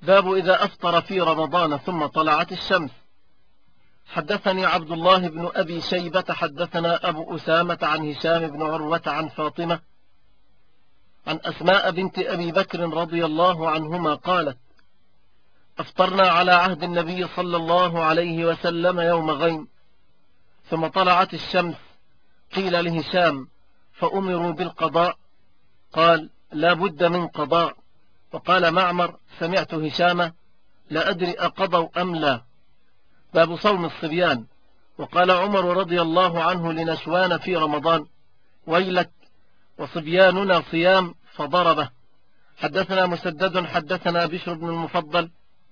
باب إذا أفطر في رمضان ثم طلعت الشمس. حدثني عبد الله بن أبي شيبة حدثنا أبو أسامة عن هشام بن عروة عن فاطمة عن أسماء بنت أبي بكر رضي الله عنهما قالت: أفطرنا على عهد النبي صلى الله عليه وسلم يوم غيم، ثم طلعت الشمس، قيل لهشام: فأمروا بالقضاء؟ قال: لا بد من قضاء. وقال معمر: سمعت هشام لا أدري أقضوا أم لا. باب صوم الصبيان. وقال عمر رضي الله عنه لنشوان في رمضان: ويلك، وصبياننا صيام، فضربه. حدثنا مسدد حدثنا بشر بن المفضل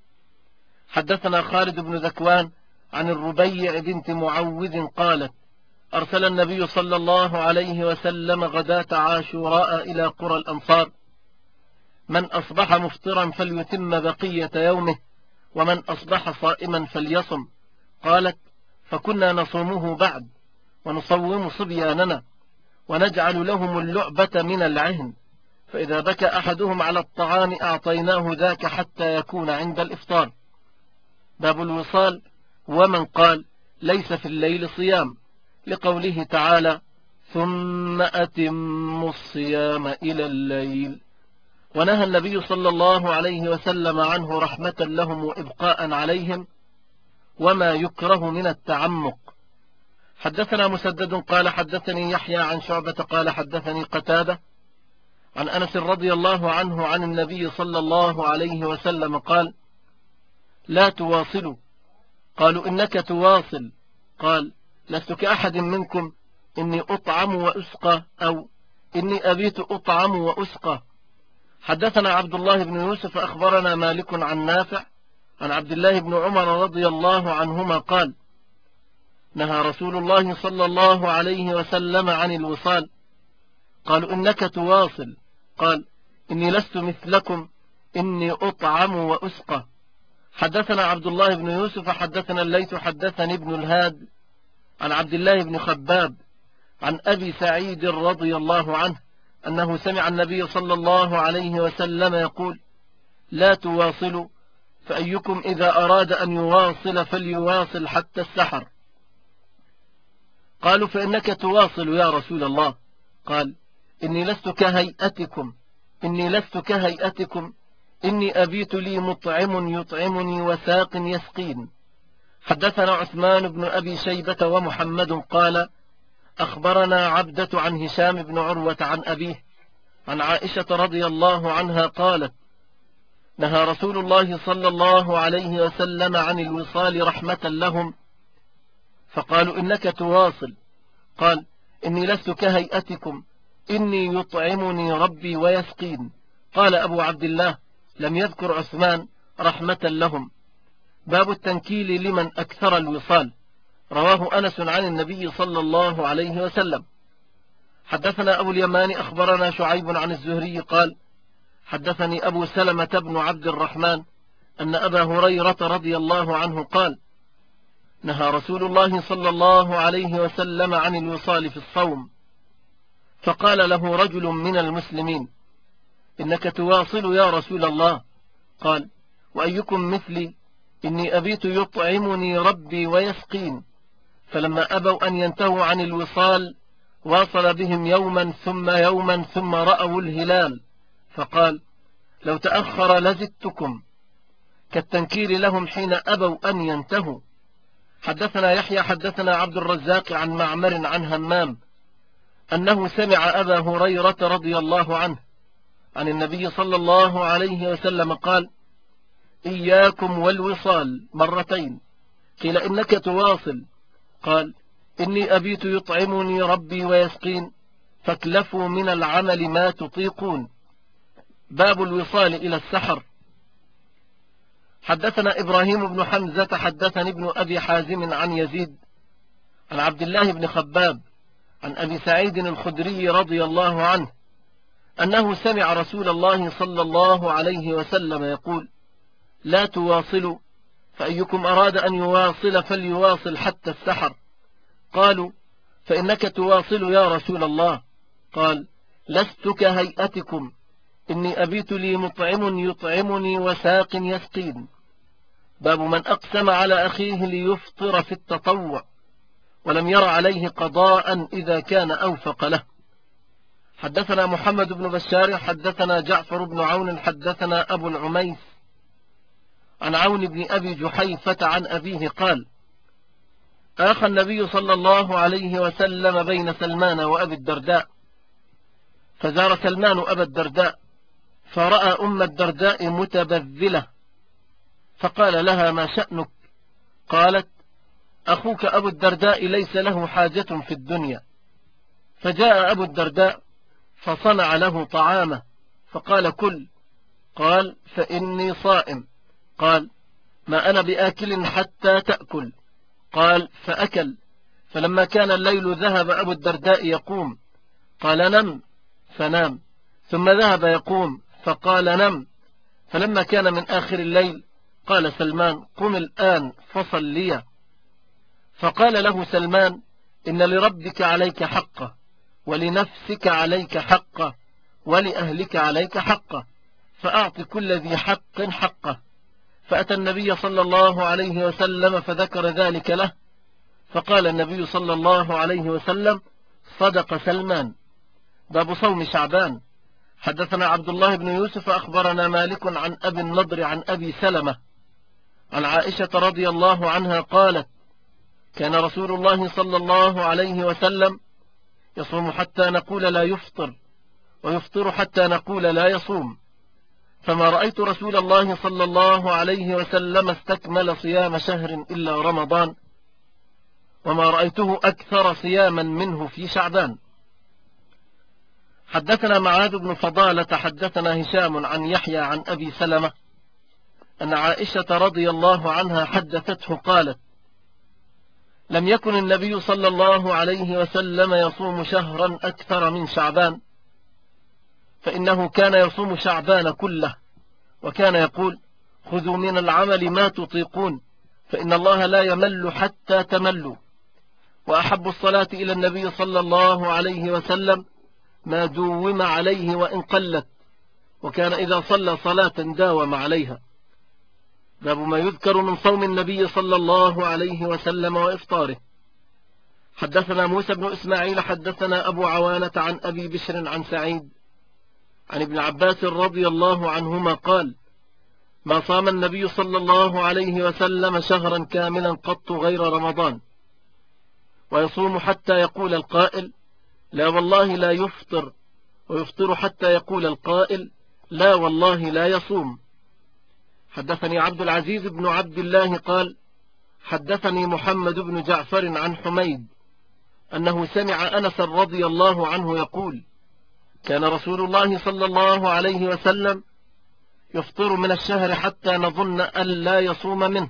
حدثنا خالد بن ذكوان عن الربيع بنت معوذ قالت: أرسل النبي صلى الله عليه وسلم غداة عاشوراء إلى قرى الأنصار: من أصبح مفطرا فليتم بقية يومه، ومن أصبح صائما فليصم. قالت: فكنا نصومه بعد، ونصوم صبياننا، ونجعل لهم اللعبة من العهن، فإذا بكى أحدهم على الطعام أعطيناه ذاك حتى يكون عند الإفطار. باب الوصال. ومن قال: ليس في الليل صيام، لقوله تعالى: ثم أتموا الصيام إلى الليل. ونهى النبي صلى الله عليه وسلم عنه رحمة لهم وإبقاء عليهم، وما يكره من التعمق. حدثنا مسدد قال حدثني يحيى عن شعبة قال حدثني قتادة عن أنس رضي الله عنه عن النبي صلى الله عليه وسلم قال: لا تواصلوا. قالوا: إنك تواصل. قال: لست كأحد منكم، إني أطعم وأسقى، أو إني أبيت أطعم وأسقى. حدثنا عبد الله بن يوسف أخبرنا مالك عن نافع عن عبد الله بن عمر رضي الله عنهما قال: نهى رسول الله صلى الله عليه وسلم عن الوصال. قالوا: إنك تواصل. قال: إني لست مثلكم، إني أطعم وأسقى. حدثنا عبد الله بن يوسف حدثنا الليث حدثني ابن الهاد عن عبد الله بن خباب عن أبي سعيد رضي الله عنه أنه سمع النبي صلى الله عليه وسلم يقول: لا تواصلوا، فأيكم إذا أراد أن يواصل فليواصل حتى السحر. قالوا: فإنك تواصل يا رسول الله. قال: إني لست كهيئتكم، إني أبيت لي مطعم يطعمني وساق يسقين. حدثنا عثمان بن أبي شيبة ومحمد قال: أخبرنا عبدة عن هشام بن عروة عن أبيه عن عائشة رضي الله عنها قالت: نهى رسول الله صلى الله عليه وسلم عن الوصال رحمة لهم، فقالوا: إنك تواصل. قال: إني لست كهيئتكم، إني يطعمني ربي ويسقين. قال أبو عبد الله: لم يذكر عثمان رحمة لهم. باب التنكيل لمن أكثر الوصال. رواه أنس عن النبي صلى الله عليه وسلم. حدثنا أبو اليمان أخبرنا شعيب عن الزهري قال: حدثني أبو سلمة بن عبد الرحمن أن أبا هريرة رضي الله عنه قال: نهى رسول الله صلى الله عليه وسلم عن الوصال في الصوم. فقال له رجل من المسلمين: إنك تواصل يا رسول الله. قال: وأيكم مثلي، إني أبيت يطعمني ربي ويسقين. فلما أبوا أن ينتهوا عن الوصال واصل بهم يوما ثم رأوا الهلال، فقال: لو تأخر لزدتكم، كالتنكير لهم حين أبوا أن ينتهوا. حدثنا يحيى حدثنا عبد الرزاق عن معمر عن همام أنه سمع أبا هريرة رضي الله عنه عن النبي صلى الله عليه وسلم قال: إياكم والوصال مرتين. قيل: إنك تواصل. قال: إني أبيت يطعمني ربي ويسقين، فاكلفوا من العمل ما تطيقون. باب الوصال إلى السحر. حدثنا إبراهيم بن حمزة حدثني ابن أبي حازم عن يزيد عن عبد الله بن خباب عن أبي سعيد الخدري رضي الله عنه أنه سمع رسول الله صلى الله عليه وسلم يقول: لا تواصلوا، فأيكم أراد أن يواصل فليواصل حتى السحر. قالوا: فإنك تواصل يا رسول الله. قال: لست كهيئتكم، إني أبيت لي مطعم يطعمني وساق يسقين. باب من أقسم على أخيه ليفطر في التطوع ولم ير عليه قضاء إذا كان أوفق له. حدثنا محمد بن بشار حدثنا جعفر بن عون حدثنا أبو العميس عن عون بن أبي جحيفة عن أبيه قال: آخى النبي صلى الله عليه وسلم بين سلمان وأبي الدرداء، فزار سلمان أبا الدرداء فرأى أم الدرداء متبذلة، فقال لها: ما شأنك؟ قالت: أخوك أبو الدرداء ليس له حاجة في الدنيا. فجاء أبو الدرداء فصنع له طعامه فقال: كل. قال: فإني صائم. قال: ما أنا بآكل حتى تأكل. قال: فأكل. فلما كان الليل ذهب أبو الدرداء يقوم، قال: نم، فنام. ثم ذهب يقوم فقال: نم. فلما كان من آخر الليل قال سلمان: قم الآن فصليا. فقال له سلمان: إن لربك عليك حقه، ولنفسك عليك حقه، ولأهلك عليك حقه، فأعط كل ذي حق حقه. فأتى النبي صلى الله عليه وسلم فذكر ذلك له، فقال النبي صلى الله عليه وسلم: صدق سلمان. باب صوم شعبان. حدثنا عبد الله بن يوسف أخبرنا مالك عن أبي النضر عن أبي سلمة عن عائشة رضي الله عنها قالت: كان رسول الله صلى الله عليه وسلم يصوم حتى نقول لا يفطر، ويفطر حتى نقول لا يصوم، فما رأيت رسول الله صلى الله عليه وسلم استكمل صيام شهر إلا رمضان، وما رأيته أكثر صياما منه في شعبان. حدثنا معاذ بن فضالة حدثنا هشام عن يحيى عن أبي سلمة أن عائشة رضي الله عنها حدثته قالت: لم يكن النبي صلى الله عليه وسلم يصوم شهرا أكثر من شعبان، فإنه كان يصوم شعبان كله، وكان يقول: خذوا من العمل ما تطيقون، فإن الله لا يمل حتى تملوا. وأحب الصلاة إلى النبي صلى الله عليه وسلم ما دوم عليه وإن قلت، وكان إذا صلى صلاة داوم عليها. باب ما يذكر من صوم النبي صلى الله عليه وسلم وإفطاره. حدثنا موسى بن إسماعيل حدثنا أبو عوانة عن أبي بشر عن سعيد عن ابن عباس رضي الله عنهما قال: ما صام النبي صلى الله عليه وسلم شهرا كاملا قط غير رمضان، ويصوم حتى يقول القائل: لا والله لا يفطر، ويفطر حتى يقول القائل: لا والله لا يصوم. حدثني عبد العزيز بن عبد الله قال: حدثني محمد بن جعفر عن حميد أنه سمع أنس رضي الله عنه يقول: كان رسول الله صلى الله عليه وسلم يفطر من الشهر حتى نظن أن لا يصوم منه،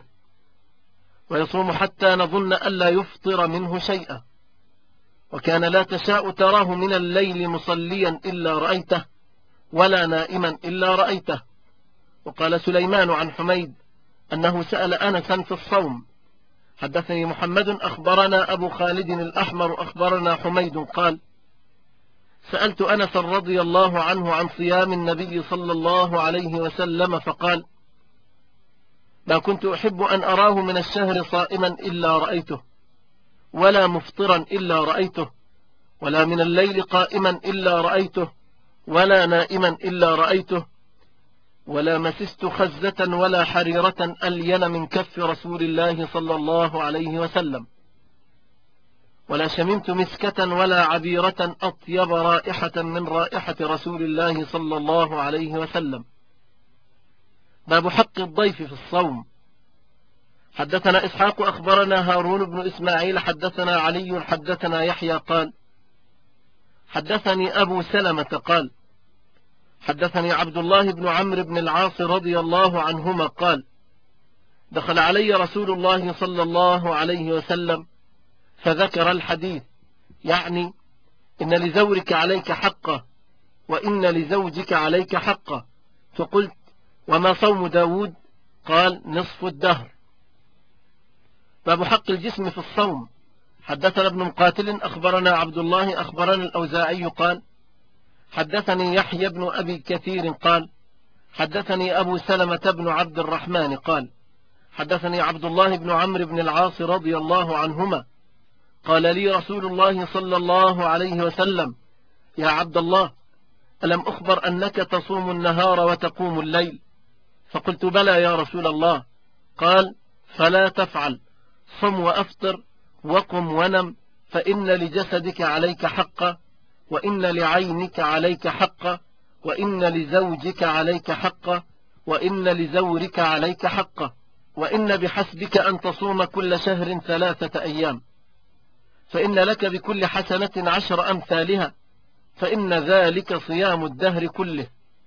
ويصوم حتى نظن أن لا يفطر منه شيئا، وكان لا تشاء تراه من الليل مصليا إلا رأيته، ولا نائما إلا رأيته. وقال سليمان عن حميد أنه سأل أنسا في الصوم. حدثني محمد أخبرنا أبو خالد الأحمر أخبرنا حميد قال: سألت أنس رضي الله عنه عن صيام النبي صلى الله عليه وسلم فقال: ما كنت أحب أن أراه من الشهر صائما إلا رأيته، ولا مفطرا إلا رأيته، ولا من الليل قائما إلا رأيته، ولا نائما إلا رأيته، ولا مسست خزة ولا حريرة ألين من كف رسول الله صلى الله عليه وسلم، ولا شممت مسكة ولا عبيرة أطيب رائحة من رائحة رسول الله صلى الله عليه وسلم. باب حق الضيف في الصوم. حدثنا إسحاق أخبرنا هارون بن إسماعيل حدثنا علي حدثنا يحيى قال: حدثني أبو سلمة قال: حدثني عبد الله بن عمرو بن العاص رضي الله عنهما قال: دخل علي رسول الله صلى الله عليه وسلم فذكر الحديث، يعني إن لزورك عليك حقه، وإن لزوجك عليك حقه. فقلت: وما صوم داود؟ قال: نصف الدهر. باب حق الجسم في الصوم. حدثنا ابن مقاتل أخبرنا عبد الله أخبرنا الأوزاعي قال: حدثني يحيى بن أبي كثير قال حدثني أبو سلمة بن عبد الرحمن قال حدثني عبد الله بن عمرو بن العاص رضي الله عنهما قال لي رسول الله صلى الله عليه وسلم: يا عبد الله، ألم أخبر أنك تصوم النهار وتقوم الليل؟ فقلت: بلى يا رسول الله. قال: فلا تفعل، صم وأفطر وقم ونم، فإن لجسدك عليك حقا، وإن لعينك عليك حقا، وإن لزوجك عليك حقا، وإن لزورك عليك حقا، وإن بحسبك أن تصوم كل شهر 3 أيام، فإن لك بكل حسنة 10 أمثالها، فإن ذلك صيام الدهر كله.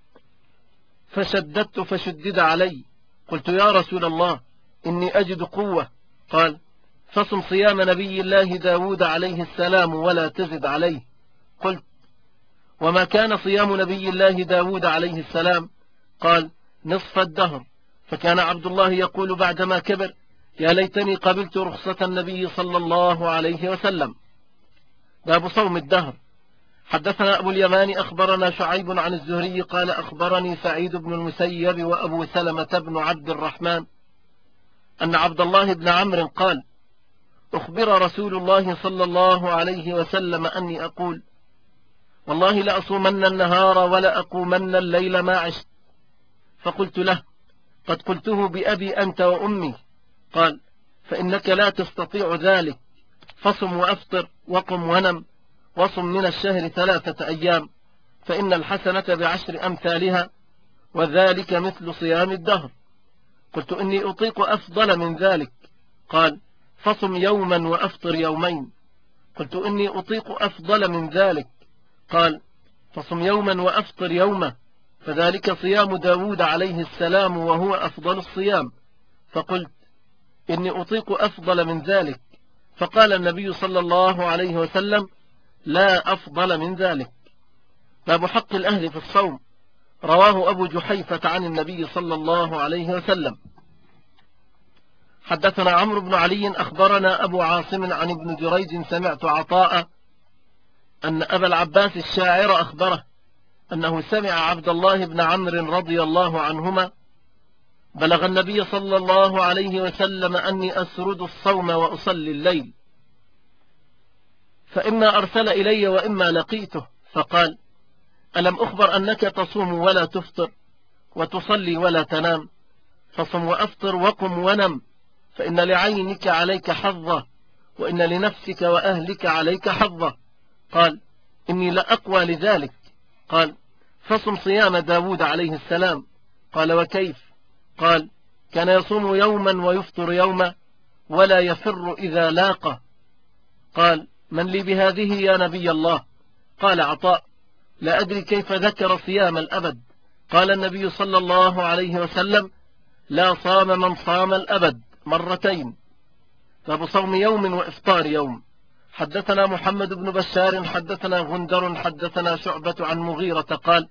فشددت فشدد علي. قلت: يا رسول الله، إني أجد قوة. قال: فصم صيام نبي الله داود عليه السلام ولا تزد عليه. قلت: وما كان صيام نبي الله داود عليه السلام؟ قال: نصف الدهر. فكان عبد الله يقول بعدما كبر: يا ليتني قبلت رخصة النبي صلى الله عليه وسلم. باب صوم الدهر. حدثنا أبو اليمان أخبرنا شعيب عن الزهري قال أخبرني سعيد بن المسيب وأبو سلمة بن عبد الرحمن أن عبد الله بن عمرو قال: أخبر رسول الله صلى الله عليه وسلم أني أقول: والله لأصومن النهار ولا أقومن الليل ما عشت. فقلت له: قد قلته بأبي أنت وأمي. قال: فإنك لا تستطيع ذلك، فصم وأفطر وقم ونم، وصم من الشهر 3 أيام، فإن الحسنة ب10 أمثالها، وذلك مثل صيام الدهر. قلت: إني أطيق أفضل من ذلك. قال: فصم يوما وأفطر يومين. قلت: إني أطيق أفضل من ذلك. قال: فصم يوما وأفطر يوما، فذلك صيام داود عليه السلام وهو أفضل الصيام. فقلت: إني أطيق أفضل من ذلك. فقال النبي صلى الله عليه وسلم: لا أفضل من ذلك. باب حق الأهل في الصوم. رواه أبو جحيفة عن النبي صلى الله عليه وسلم. حدثنا عمرو بن علي أخبرنا أبو عاصم عن ابن جريج سمعت عطاء أن أبا العباس الشاعر أخبره أنه سمع عبد الله بن عمرو رضي الله عنهما: بلغ النبي صلى الله عليه وسلم أني أسرد الصوم وأصلي الليل، فإما أرسل إلي وإما لقيته، فقال: ألم أخبر أنك تصوم ولا تفطر وتصلي ولا تنام؟ فصم وأفطر وقم ونم، فإن لعينك عليك حظة، وإن لنفسك وأهلك عليك حظة. قال: إني لأقوى لذلك. قال: فصم صيام داود عليه السلام. قال: وكيف؟ قال: كان يصوم يوما ويفطر يوما ولا يفر إذا لاقه. قال: من لي بهذه يا نبي الله؟ قال عطاء: لا أدري كيف ذكر صيام الأبد. قال النبي صلى الله عليه وسلم: لا صام من صام الأبد 2 باب صوم يوم وإفطار يوم. حدثنا محمد بن بشار حدثنا غندر حدثنا شعبة عن مغيرة قال: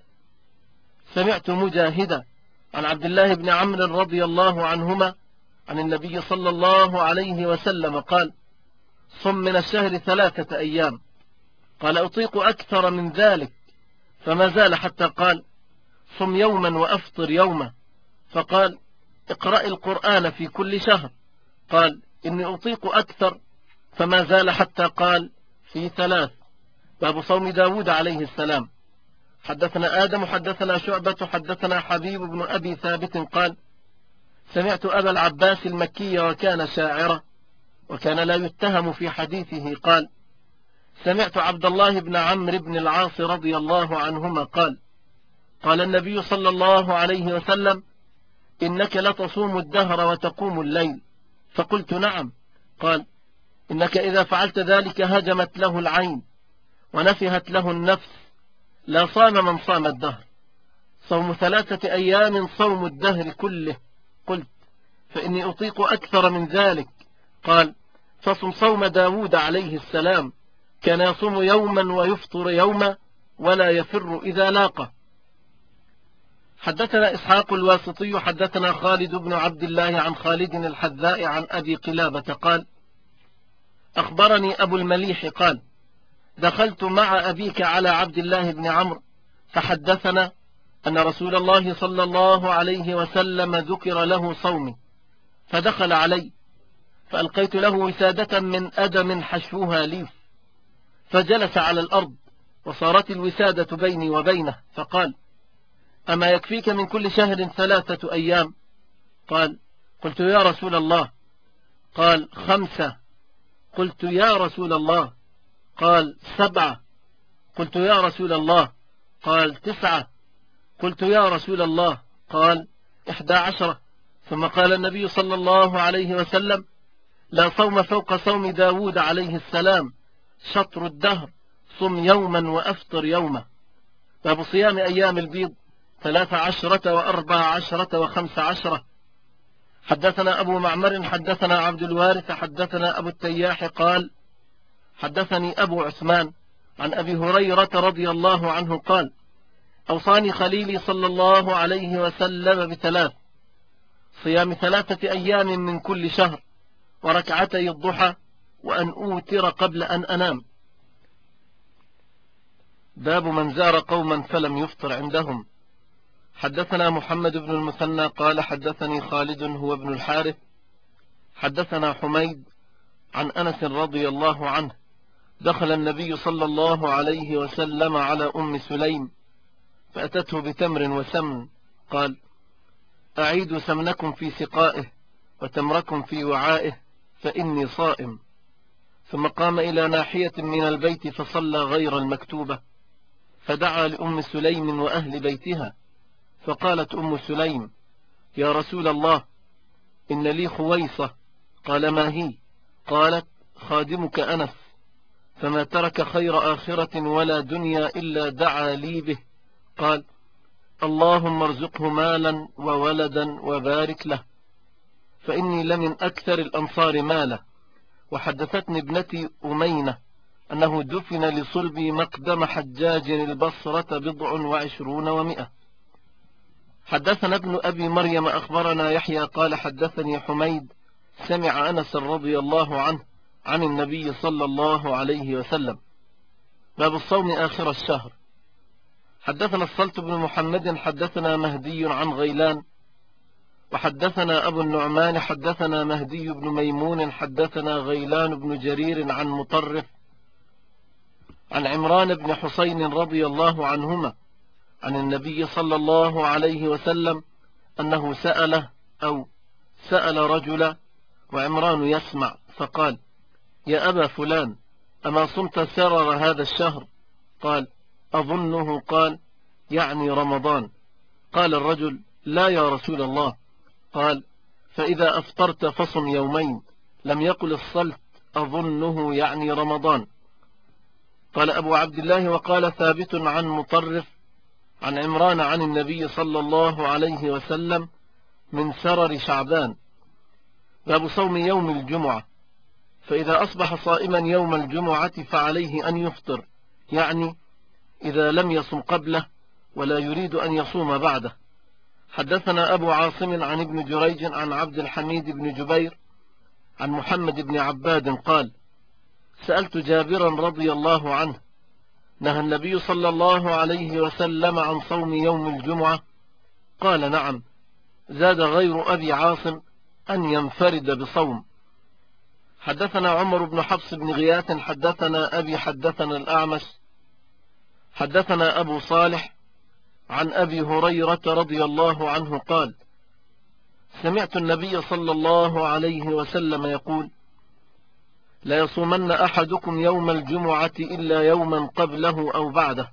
سمعت مجاهدا عن عبد الله بن عمرو رضي الله عنهما عن النبي صلى الله عليه وسلم قال: صم من الشهر 3 أيام. قال: أطيق أكثر من ذلك، فما زال حتى قال: صم يوما وأفطر يوما. فقال: اقرأ القرآن في كل شهر. قال: إني أطيق أكثر، فما زال حتى قال: في 3. باب صوم داود عليه السلام. حدثنا آدم حدثنا شعبة حدثنا حبيب بن أبي ثابت قال: سمعت أبا العباس المكي وكان شاعرا وكان لا يتهم في حديثه قال: سمعت عبد الله بن عمرو بن العاص رضي الله عنهما قال: قال النبي صلى الله عليه وسلم: إنك لتصوم الدهر وتقوم الليل. فقلت: نعم. قال: إنك إذا فعلت ذلك هجمت له العين ونفهت له النفس، لا صام من صام الدهر. صوم 3 أيام صوم الدهر كله. قلت: فإني أطيق أكثر من ذلك. قال: فصم صوم داود عليه السلام، كان يصوم يوما ويفطر يوما ولا يفر إذا لاقه. حدثنا إسحاق الواسطي حدثنا خالد بن عبد الله عن خالد الحذاء عن أبي قلابة قال: أخبرني أبو المليح قال: دخلت مع أبيك على عبد الله بن عمرو فحدثنا أن رسول الله صلى الله عليه وسلم ذكر له صومي، فدخل علي فألقيت له وسادة من أدم حشوها ليف، فجلس على الأرض وصارت الوسادة بيني وبينه، فقال: أما يكفيك من كل شهر 3 أيام؟ قال: قلت يا رسول الله. قال: 5. قلت يا رسول الله. قال: 7. قلت يا رسول الله. قال: 9. قلت يا رسول الله. قال: 11. ثم قال النبي صلى الله عليه وسلم: لا صوم فوق صوم داود عليه السلام، شطر الدهر، صم يوما وأفطر يوما. باب صيام أيام البيض 13 و14 و15. حدثنا أبو معمر حدثنا عبد الوارث حدثنا أبو التياح قال: حدثني أبو عثمان عن أبي هريرة رضي الله عنه قال: أوصاني خليلي صلى الله عليه وسلم ب3: صيام 3 أيام من كل شهر، وركعتي الضحى، وأن أوتر قبل أن أنام. باب من زار قوما فلم يفطر عندهم. حدثنا محمد بن المثنى قال: حدثني خالد هو ابن الحارث حدثنا حميد عن أنس رضي الله عنه: دخل النبي صلى الله عليه وسلم على أم سليم فأتته بتمر وسمن، قال: أعيدوا سمنكم في سقائه وتمركم في وعائه فإني صائم. ثم قام إلى ناحية من البيت فصلى غير المكتوبة، فدعا لأم سليم وأهل بيتها، فقالت أم سليم: يا رسول الله، إن لي خويصة. قال: ما هي؟ قالت: خادمك أنس، فما ترك خير آخرة ولا دنيا إلا دعا لي به. قال: اللهم ارزقه مالا وولدا وبارك له، فإني لمن أكثر الأنصار مالا. وحدثتني ابنتي أمينة أنه دفن لصلبي مقدم حجاج البصرة 27 و100. حدثنا ابن أبي مريم أخبرنا يحيى قال: حدثني حميد سمع أنس رضي الله عنه عن النبي صلى الله عليه وسلم. باب الصوم آخر الشهر. حدثنا الصلت بن محمد حدثنا مهدي عن غيلان، وحدثنا أبو النعمان حدثنا مهدي بن ميمون حدثنا غيلان بن جرير عن مطرف عن عمران بن حسين رضي الله عنهما عن النبي صلى الله عليه وسلم أنه سأل رجلا وعمران يسمع، فقال: يا أبا فلان، أما صمت سرر هذا الشهر؟ قال: أظنه. قال: يعني رمضان. قال الرجل: لا يا رسول الله. قال: فإذا أفطرت فصم يومين. لم يقل الصلت أظنه يعني رمضان. قال أبو عبد الله: وقال ثابت عن مطرف عن عمران عن النبي صلى الله عليه وسلم من سرر شعبان. باب صوم يوم الجمعة. فإذا أصبح صائما يوم الجمعة فعليه أن يفطر، يعني إذا لم يصم قبله ولا يريد أن يصوم بعده. حدثنا أبو عاصم عن ابن جريج عن عبد الحميد بن جبير عن محمد بن عباد قال: سألت جابرا رضي الله عنه: نهى النبي صلى الله عليه وسلم عن صوم يوم الجمعة؟ قال: نعم. زاد غير أبي عاصم أن ينفرد بصوم. حدثنا عمر بن حفص بن غياث حدثنا أبي حدثنا الأعمش حدثنا أبو صالح عن أبي هريرة رضي الله عنه قال: سمعت النبي صلى الله عليه وسلم يقول: لا يصومن أحدكم يوم الجمعة إلا يوما قبله أو بعده.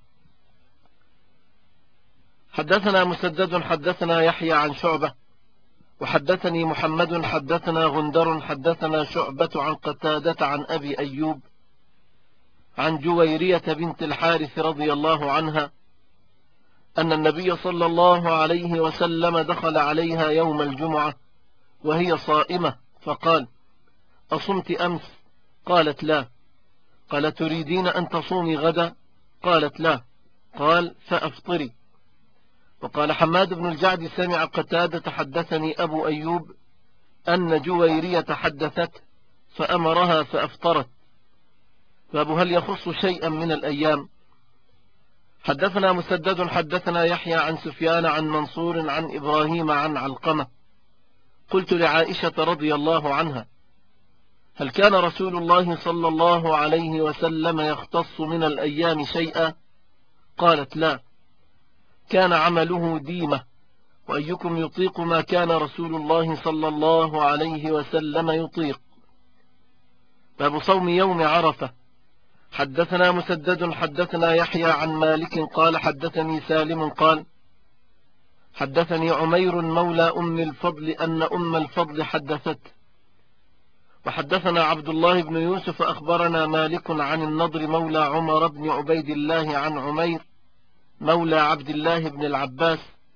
حدثنا مسدد حدثنا يحيى عن شعبة وحدثني محمد حدثنا غندر حدثنا شعبة عن قتادة عن أبي أيوب عن جويرية بنت الحارث رضي الله عنها أن النبي صلى الله عليه وسلم دخل عليها يوم الجمعة وهي صائمة، فقال: أصمت أمس؟ قالت: لا. قال: تريدين أن تصومي غدا؟ قالت: لا. قال: فأفطري. وقال حماد بن الجعد: سمع قتادة حدثني أبو أيوب أن جويرية حدثت فأمرها فأفطرت. باب هل يخص شيئا من الأيام. حدثنا مسدد حدثنا يحيى عن سفيان عن منصور عن إبراهيم عن علقمة قلت لعائشة رضي الله عنها: هل كان رسول الله صلى الله عليه وسلم يختص من الأيام شيئا؟ قالت: لا، كان عمله ديمة، وأيكم يطيق ما كان رسول الله صلى الله عليه وسلم يطيق. باب صوم يوم عرفة. حدثنا مسدد حدثنا يحيى عن مالك قال حدثني سالم قال حدثني عمير مولى أم الفضل أن أم الفضل حدثت. وحدثنا عبد الله بن يوسف أخبرنا مالك عن النضر مولى عمر بن عبيد الله عن عمير مولى عبد الله بن العباس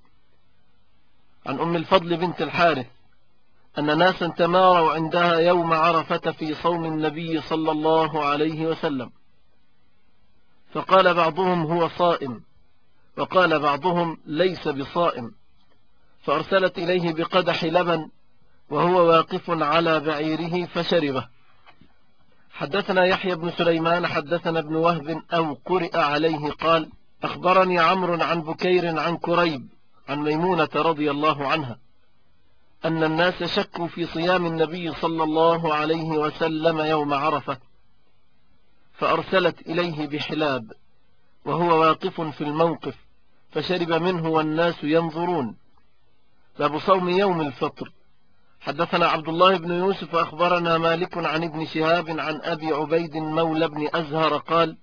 عن أم الفضل بنت الحارث أن ناسا تماروا عندها يوم عرفة في صوم النبي صلى الله عليه وسلم، فقال بعضهم: هو صائم، وقال بعضهم: ليس بصائم، فأرسلت إليه بقدح لبن وهو واقف على بعيره فشربه. حدثنا يحيى بن سليمان حدثنا ابن وهب أو قرئ عليه قال أخبرني عمرو عن بكير عن كريب عن ميمونة رضي الله عنها أن الناس شكوا في صيام النبي صلى الله عليه وسلم يوم عرفة، فأرسلت إليه بحلاب وهو واقف في الموقف فشرب منه والناس ينظرون. باب صوم يوم الفطر. حدثنا عبد الله بن يوسف أخبرنا مالك عن ابن شهاب عن أبي عبيد مولى بن أزهر قال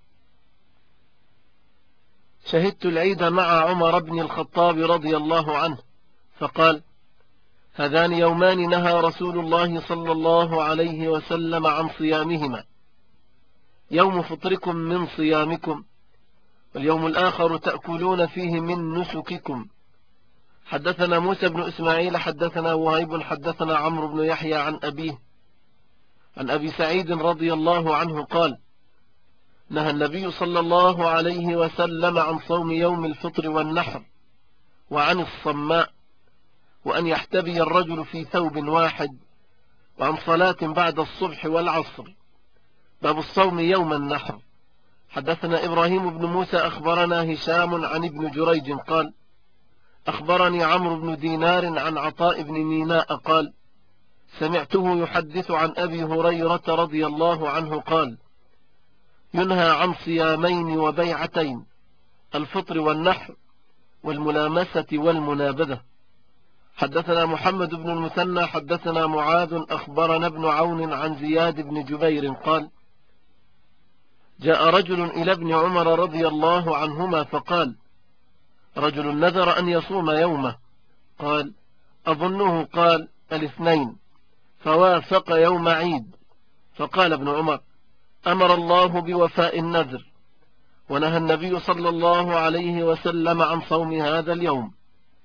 شهدت العيد مع عمر بن الخطاب رضي الله عنه فقال: هذان يومان نهى رسول الله صلى الله عليه وسلم عن صيامهما، يوم فطركم من صيامكم، واليوم الآخر تأكلون فيه من نسككم. حدثنا موسى بن إسماعيل حدثنا وهيب حدثنا عمرو بن يحيى عن أبيه عن أبي سعيد رضي الله عنه قال: نهى النبي صلى الله عليه وسلم عن صوم يوم الفطر والنحر وعن الصماء، وأن يحتبي الرجل في ثوب واحد، وعن صلاة بعد الصبح والعصر. باب الصوم يوم النحر. حدثنا إبراهيم بن موسى أخبرنا هشام عن ابن جريج قال أخبرني عمرو بن دينار عن عطاء بن ميناء قال سمعته يحدث عن أبي هريرة رضي الله عنه قال: ينهى عن صيامين وبيعتين، الفطر والنحر والملامسة والمنابذة. حدثنا محمد بن المثنى حدثنا معاذ أخبرنا ابن عون عن زياد بن جبير قال: جاء رجل إلى ابن عمر رضي الله عنهما فقال: رجل نذر أن يصوم يومه، قال: أظنه قال الاثنين، فوافق يوم عيد، فقال ابن عمر: أمر الله بوفاء النذر، ونهى النبي صلى الله عليه وسلم عن صوم هذا اليوم.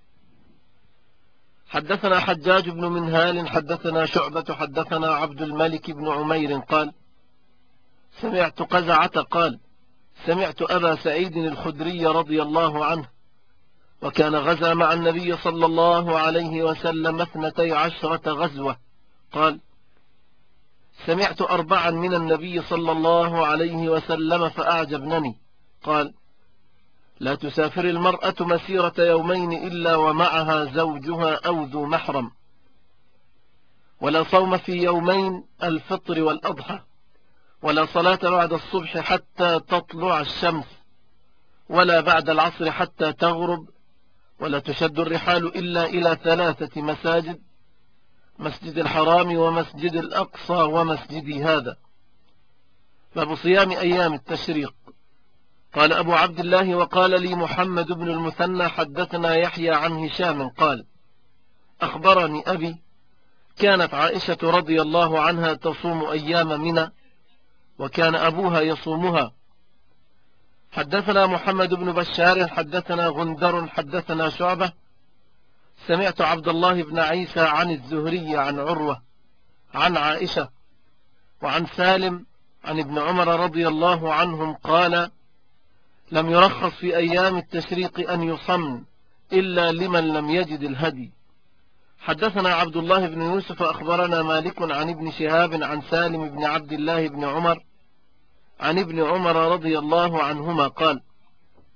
حدثنا حجاج بن منهال حدثنا شعبة حدثنا عبد الملك بن عمير قال سمعت قزعة قال سمعت أبا سعيد الخدري رضي الله عنه، وكان غزا مع النبي صلى الله عليه وسلم 12 غزوة، قال: سمعت 4 من النبي صلى الله عليه وسلم فأعجبنني. قال: لا تسافر المرأة مسيرة يومين إلا ومعها زوجها أو ذو محرم، ولا صوم في يومين الفطر والأضحى، ولا صلاة بعد الصبح حتى تطلع الشمس، ولا بعد العصر حتى تغرب، ولا تشد الرحال إلا إلى 3 مساجد: مسجد الحرام ومسجد الأقصى ومسجدي هذا. باب صيام أيام التشريق. قال أبو عبد الله: وقال لي محمد بن المثنى حدثنا يحيى عن هشام قال أخبرني أبي كانت عائشة رضي الله عنها تصوم أيام منى، وكان أبوها يصومها. حدثنا محمد بن بشار حدثنا غندر حدثنا شعبة سمعت عبد الله بن عيسى عن الزهري عن عروة عن عائشة وعن سالم عن ابن عمر رضي الله عنهم قال: لم يرخص في أيام التشريق أن يصم إلا لمن لم يجد الهدي. حدثنا عبد الله بن يوسف أخبرنا مالك عن ابن شهاب عن سالم بن عبد الله بن عمر عن ابن عمر رضي الله عنهما قال: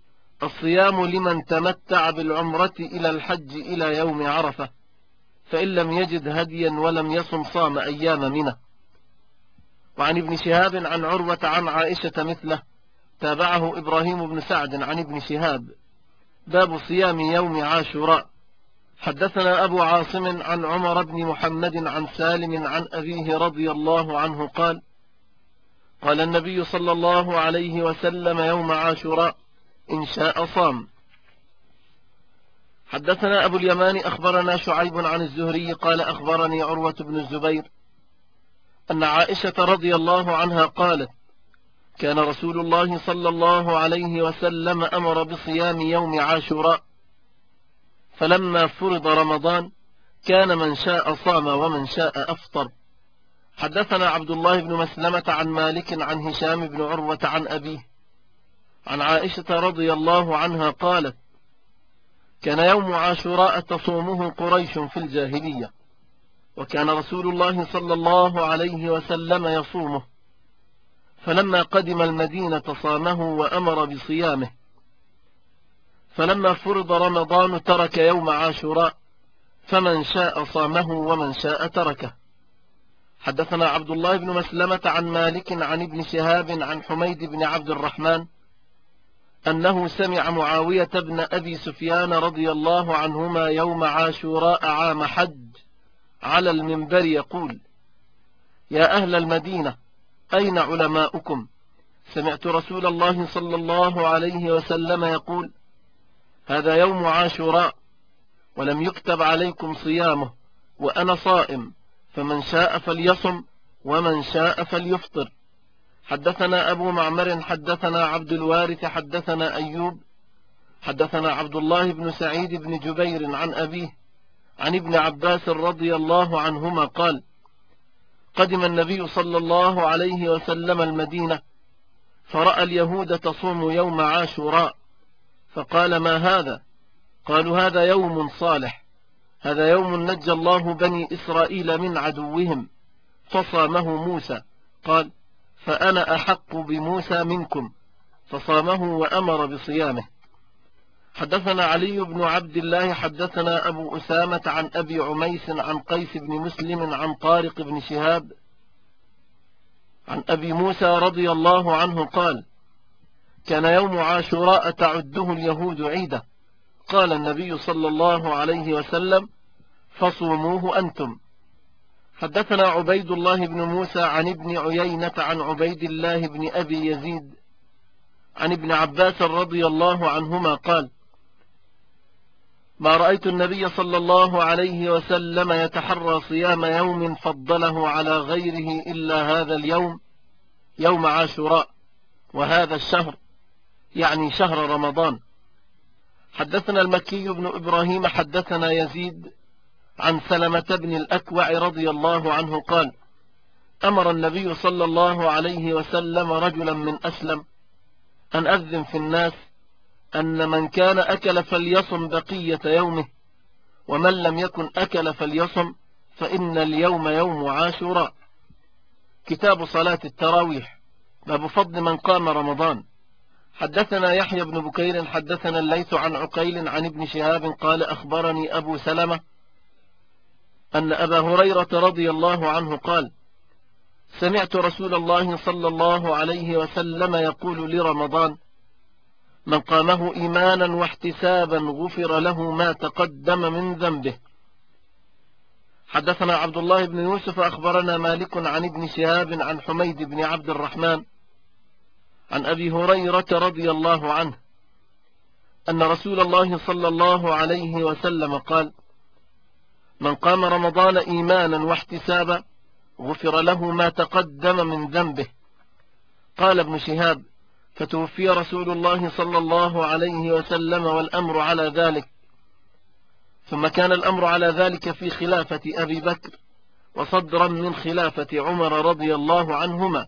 الصيام لمن تمتع بالعمرة إلى الحج إلى يوم عرفة، فإن لم يجد هديا ولم يصم صام أيام منه. وعن ابن شهاب عن عروة عن عائشة مثله، تابعه إبراهيم بن سعد عن ابن شهاب. باب صيام يوم عاشوراء. حدثنا أبو عاصم عن عمر بن محمد عن سالم عن أبيه رضي الله عنه قال: قال النبي صلى الله عليه وسلم: يوم عاشوراء إن شاء صام. حدثنا أبو اليمان أخبرنا شعيب عن الزهري قال: أخبرني عروة بن الزبير أن عائشة رضي الله عنها قالت: كان رسول الله صلى الله عليه وسلم أمر بصيام يوم عاشوراء، فلما فرض رمضان كان من شاء صام ومن شاء أفطر. حدثنا عبد الله بن مسلمة عن مالك عن هشام بن عروة عن أبيه عن عائشة رضي الله عنها قالت: كان يوم عاشوراء تصومه قريش في الجاهلية، وكان رسول الله صلى الله عليه وسلم يصومه، فلما قدم المدينة صامه وأمر بصيامه، فلما فرض رمضان ترك يوم عاشوراء، فمن شاء صامه ومن شاء تركه. حدثنا عبد الله بن مسلمة عن مالك عن ابن شهاب عن حميد بن عبد الرحمن أنه سمع معاوية بن أبي سفيان رضي الله عنهما يوم عاشوراء عام حج على المنبر يقول: يا أهل المدينة، أين علماؤكم؟ سمعت رسول الله صلى الله عليه وسلم يقول: هذا يوم عاشوراء ولم يكتب عليكم صيامه وأنا صائم، فمن شاء فليصم ومن شاء فليفطر. حدثنا أبو معمر حدثنا عبد الوارث حدثنا أيوب حدثنا عبد الله بن سعيد بن جبير عن أبيه عن ابن عباس رضي الله عنهما قال: قدم النبي صلى الله عليه وسلم المدينة، فرأى اليهود تصوم يوم عاشوراء، فقال: ما هذا؟ قالوا: هذا يوم صالح، هذا يوم نجى الله بني إسرائيل من عدوهم، فصامه موسى. قال: فأنا أحق بموسى منكم، فصامه وأمر بصيامه. حدثنا علي بن عبد الله حدثنا أبو أسامة عن أبي عميس عن قيس بن مسلم عن طارق بن شهاب عن أبي موسى رضي الله عنه قال: كان يوم عاشوراء تعده اليهود عيدا، قال النبي صلى الله عليه وسلم: فصوموه أنتم. حدثنا عبيد الله بن موسى عن ابن عيينة عن عبيد الله بن أبي يزيد عن ابن عباس رضي الله عنهما قال: ما رأيت النبي صلى الله عليه وسلم يتحرى صيام يوم فضله على غيره إلا هذا اليوم، يوم عاشوراء، وهذا الشهر يعني شهر رمضان. حدثنا المكي بن إبراهيم حدثنا يزيد عن سلمة بن الأكوع رضي الله عنه قال: أمر النبي صلى الله عليه وسلم رجلا من أسلم أن أذن في الناس أن من كان أكل فليصم بقية يومه، ومن لم يكن أكل فليصم، فإن اليوم يوم عاشوراء. كتاب صلاة التراويح. باب فضل من قام رمضان. حدثنا يحيى بن بكير حدثنا الليث عن عقيل عن ابن شهاب قال: أخبرني أبو سلمة أن أبا هريرة رضي الله عنه قال: سمعت رسول الله صلى الله عليه وسلم يقول لرمضان: من قامه إيمانا واحتسابا غفر له ما تقدم من ذنبه. حدثنا عبد الله بن يوسف أخبرنا مالك عن ابن شهاب عن حميد بن عبد الرحمن عن أبي هريرة رضي الله عنه أن رسول الله صلى الله عليه وسلم قال: من قام رمضان إيمانا واحتسابا غفر له ما تقدم من ذنبه. قال ابن شهاب: فتوفي رسول الله صلى الله عليه وسلم والأمر على ذلك، ثم كان الأمر على ذلك في خلافة أبي بكر وصدرا من خلافة عمر رضي الله عنهما.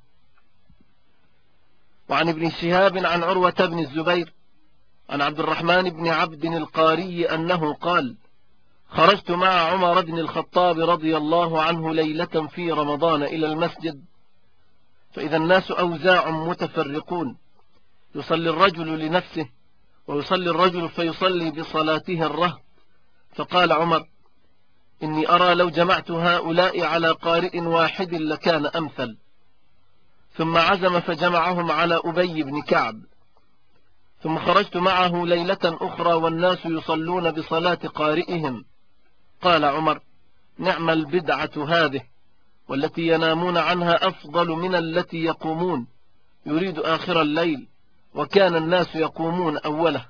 وعن ابن شهاب عن عروة بن الزبير عن عبد الرحمن بن عبد القاري أنه قال: خرجت مع عمر بن الخطاب رضي الله عنه ليلة في رمضان إلى المسجد، فإذا الناس أوزاع متفرقون، يصلي الرجل لنفسه ويصلي الرجل فيصلي بصلاته الرهط. فقال عمر: إني أرى لو جمعت هؤلاء على قارئ واحد لكان أمثل. ثم عزم فجمعهم على أبي بن كعب. ثم خرجت معه ليلة أخرى والناس يصلون بصلاة قارئهم. قال عمر: نعم البدعة هذه، والتي ينامون عنها أفضل من التي يقومون. يريد آخر الليل، وكان الناس يقومون أوله.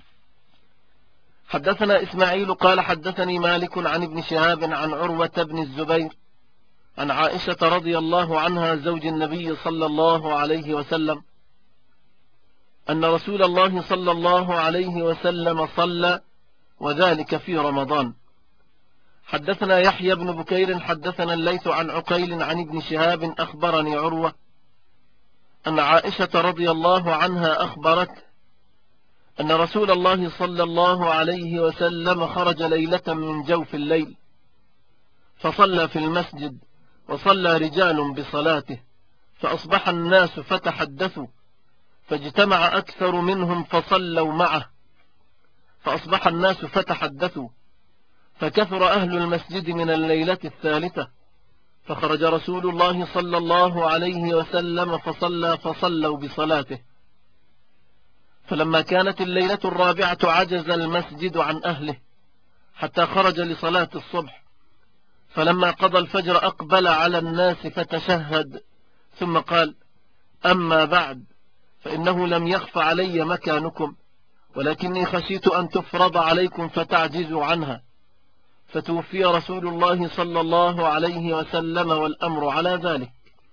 حدثنا إسماعيل قال حدثني مالك عن ابن شهاب عن عروة بن الزبير عن عائشة رضي الله عنها زوج النبي صلى الله عليه وسلم أن رسول الله صلى الله عليه وسلم صلى، وذلك في رمضان. حدثنا يحيى بن بكير حدثنا الليث عن عقيل عن ابن شهاب أخبرني عروة أن عائشة رضي الله عنها أخبرت أن رسول الله صلى الله عليه وسلم خرج ليلة من جوف الليل فصلى في المسجد، وصلى رجال بصلاته، فأصبح الناس فتحدثوا، فاجتمع أكثر منهم فصلوا معه، فأصبح الناس فتحدثوا، فكثر أهل المسجد من الليلة الثالثة، فخرج رسول الله صلى الله عليه وسلم فصلوا بصلاته. فلما كانت الليلة الرابعة عجز المسجد عن أهله حتى خرج لصلاة الصبح، فلما قضى الفجر أقبل على الناس فتشهد، ثم قال: أما بعد، فإنه لم يخف علي مكانكم، ولكني خشيت أن تفرض عليكم فتعجزوا عنها. فتوفي رسول الله صلى الله عليه وسلم والأمر على ذلك.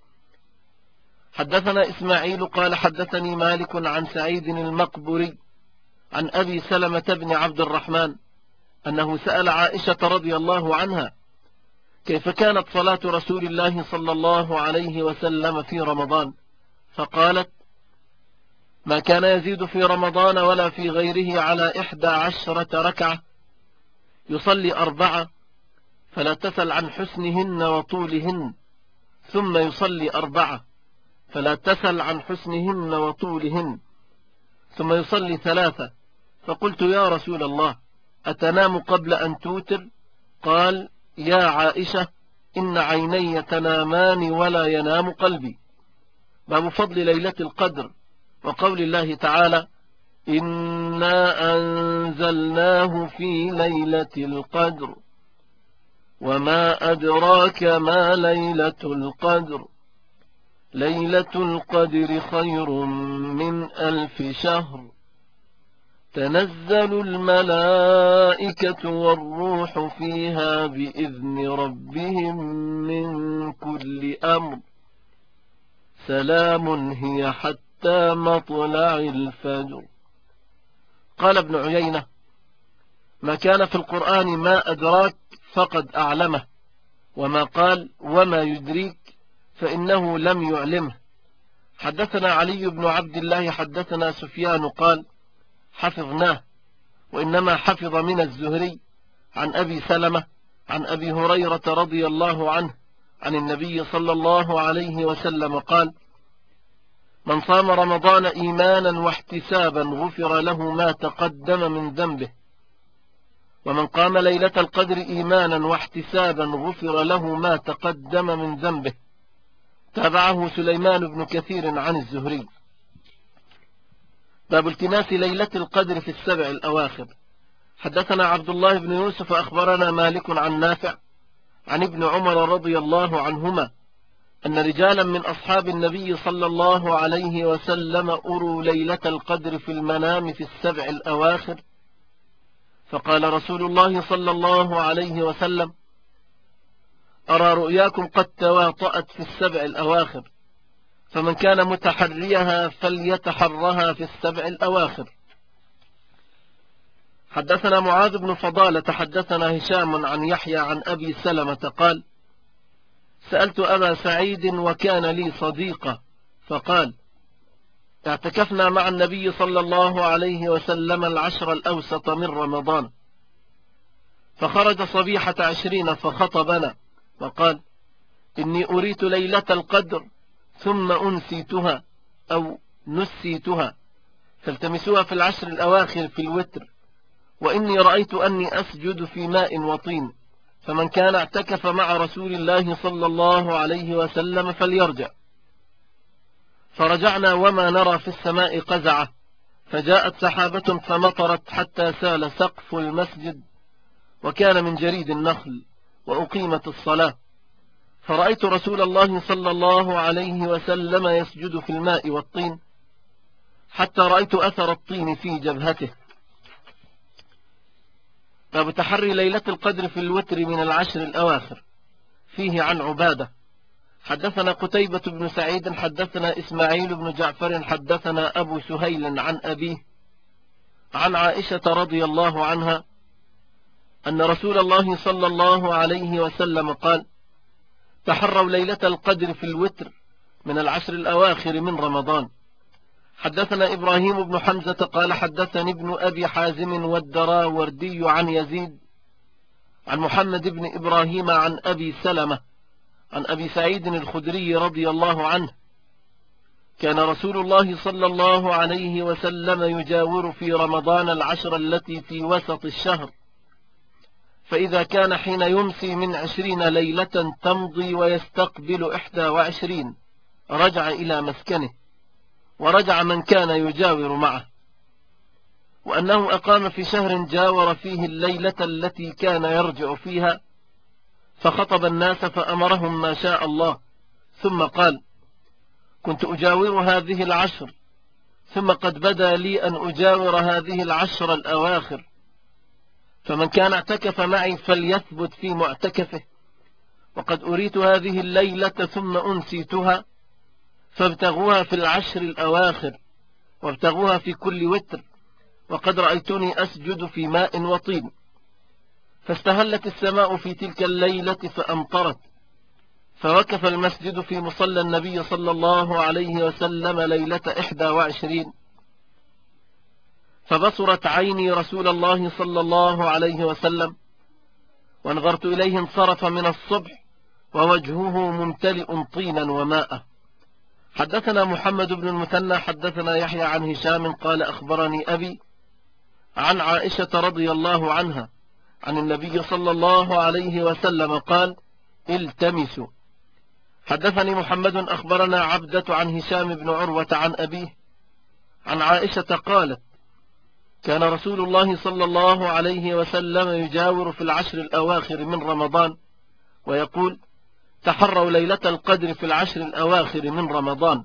حدثنا إسماعيل قال حدثني مالك عن سعيد المقبري عن أبي سلمة بن عبد الرحمن أنه سأل عائشة رضي الله عنها كيف كانت صلاة رسول الله صلى الله عليه وسلم في رمضان، فقالت: ما كان يزيد في رمضان ولا في غيره على 11 ركعة، يصلي 4 فلا تسل عن حسنهن وطولهن، ثم يصلي 4 فلا تسل عن حسنهن وطولهن، ثم يصلي 3. فقلت: يا رسول الله، أتنام قبل أن توتر؟ قال: يا عائشة، إن عيني تنامان ولا ينام قلبي. باب فضل ليلة القدر، وقول الله تعالى: إنا أنزلناه في ليلة القدر، وما أدراك ما ليلة القدر، ليلة القدر خير من 1000 شهر، تنزل الملائكة والروح فيها بإذن ربهم من كل أمر، سلام هي حتى مطلع الفجر. قال ابن عيينة: ما كان في القرآن ما أدراك فقد أعلمه، وما قال وما يدريك فإنه لم يعلمه. حدثنا علي بن عبد الله حدثنا سفيان قال: حفظناه، وإنما حفظ من الزهري عن أبي سلمة عن أبي هريرة رضي الله عنه عن النبي صلى الله عليه وسلم قال: من صام رمضان إيمانا واحتسابا غفر له ما تقدم من ذنبه، ومن قام ليلة القدر إيمانا واحتسابا غفر له ما تقدم من ذنبه. تابعه سليمان بن كثير عن الزهري. باب التماس ليلة القدر في 7 الأواخر. حدثنا عبد الله بن يوسف أخبرنا مالك عن نافع عن ابن عمر رضي الله عنهما أن رجالا من أصحاب النبي صلى الله عليه وسلم أروا ليلة القدر في المنام في 7 الأواخر، فقال رسول الله صلى الله عليه وسلم: أرى رؤياكم قد تواطأت في 7 الأواخر، فمن كان متحريها فليتحرها في 7 الأواخر. حدثنا معاذ بن فضالة حدثنا هشام عن يحيى عن أبي سلمة قال: سألت أبا سعيد وكان لي صديقة، فقال: اعتكفنا مع النبي صلى الله عليه وسلم 10 الأوسط من رمضان، فخرج صبيحة 20 فخطبنا وقال: إني أريت ليلة القدر ثم أنسيتها أو نسيتها، فالتمسوها في العشر الأواخر في الوتر. وإني رأيت أني أسجد في ماء وطين، فمن كان اعتكف مع رسول الله صلى الله عليه وسلم فليرجع. فرجعنا وما نرى في السماء قزعة، فجاءت سحابة فمطرت حتى سال سقف المسجد، وكان من جريد النخل، وأقيمت الصلاة. فرأيت رسول الله صلى الله عليه وسلم يسجد في الماء والطين، حتى رأيت أثر الطين في جبهته. باب تحري ليلة القدر في الوتر من العشر الأواخر. فيه عن عبادة حدثنا قتيبة بن سعيد حدثنا إسماعيل بن جعفر حدثنا أبو سهيل عن أبيه عن عائشة رضي الله عنها أن رسول الله صلى الله عليه وسلم قال: تحروا ليلة القدر في الوتر من العشر الأواخر من رمضان. حدثنا إبراهيم بن حمزة قال حدثني ابن أبي حازم والدراوردي عن يزيد عن محمد بن إبراهيم عن أبي سلمة عن أبي سعيد الخدري رضي الله عنه: كان رسول الله صلى الله عليه وسلم يجاور في رمضان العشر التي في وسط الشهر، فإذا كان حين يمسي من 20 ليلة تمضي ويستقبل 21 رجع إلى مسكنه، ورجع من كان يجاور معه. وأنه أقام في شهر جاور فيه الليلة التي كان يرجع فيها، فخطب الناس فأمرهم ما شاء الله، ثم قال: كنت أجاور هذه العشر، ثم قد بدا لي أن أجاور هذه العشر الأواخر، فمن كان اعتكف معي فليثبت في معتكفه، وقد أريت هذه الليلة ثم أنسيتها، فابتغوها في العشر الأواخر، وابتغوها في كل وتر، وقد رأيتني أسجد في ماء وطين. فاستهلت السماء في تلك الليلة فأمطرت، فوقف المسجد في مصلى النبي صلى الله عليه وسلم ليلة 21، فبصرت عيني رسول الله صلى الله عليه وسلم، وانظرت إليه انصرف من الصبح ووجهه ممتلئ طينا وماء. حدثنا محمد بن المثنى حدثنا يحيى عن هشام قال أخبرني أبي عن عائشة رضي الله عنها عن النبي صلى الله عليه وسلم قال: التمسوا. حدثني محمد أخبرنا عبدة عن هشام بن عروة عن أبيه عن عائشة قالت: كان رسول الله صلى الله عليه وسلم يجاور في العشر الأواخر من رمضان ويقول: تحروا ليلة القدر في العشر الأواخر من رمضان.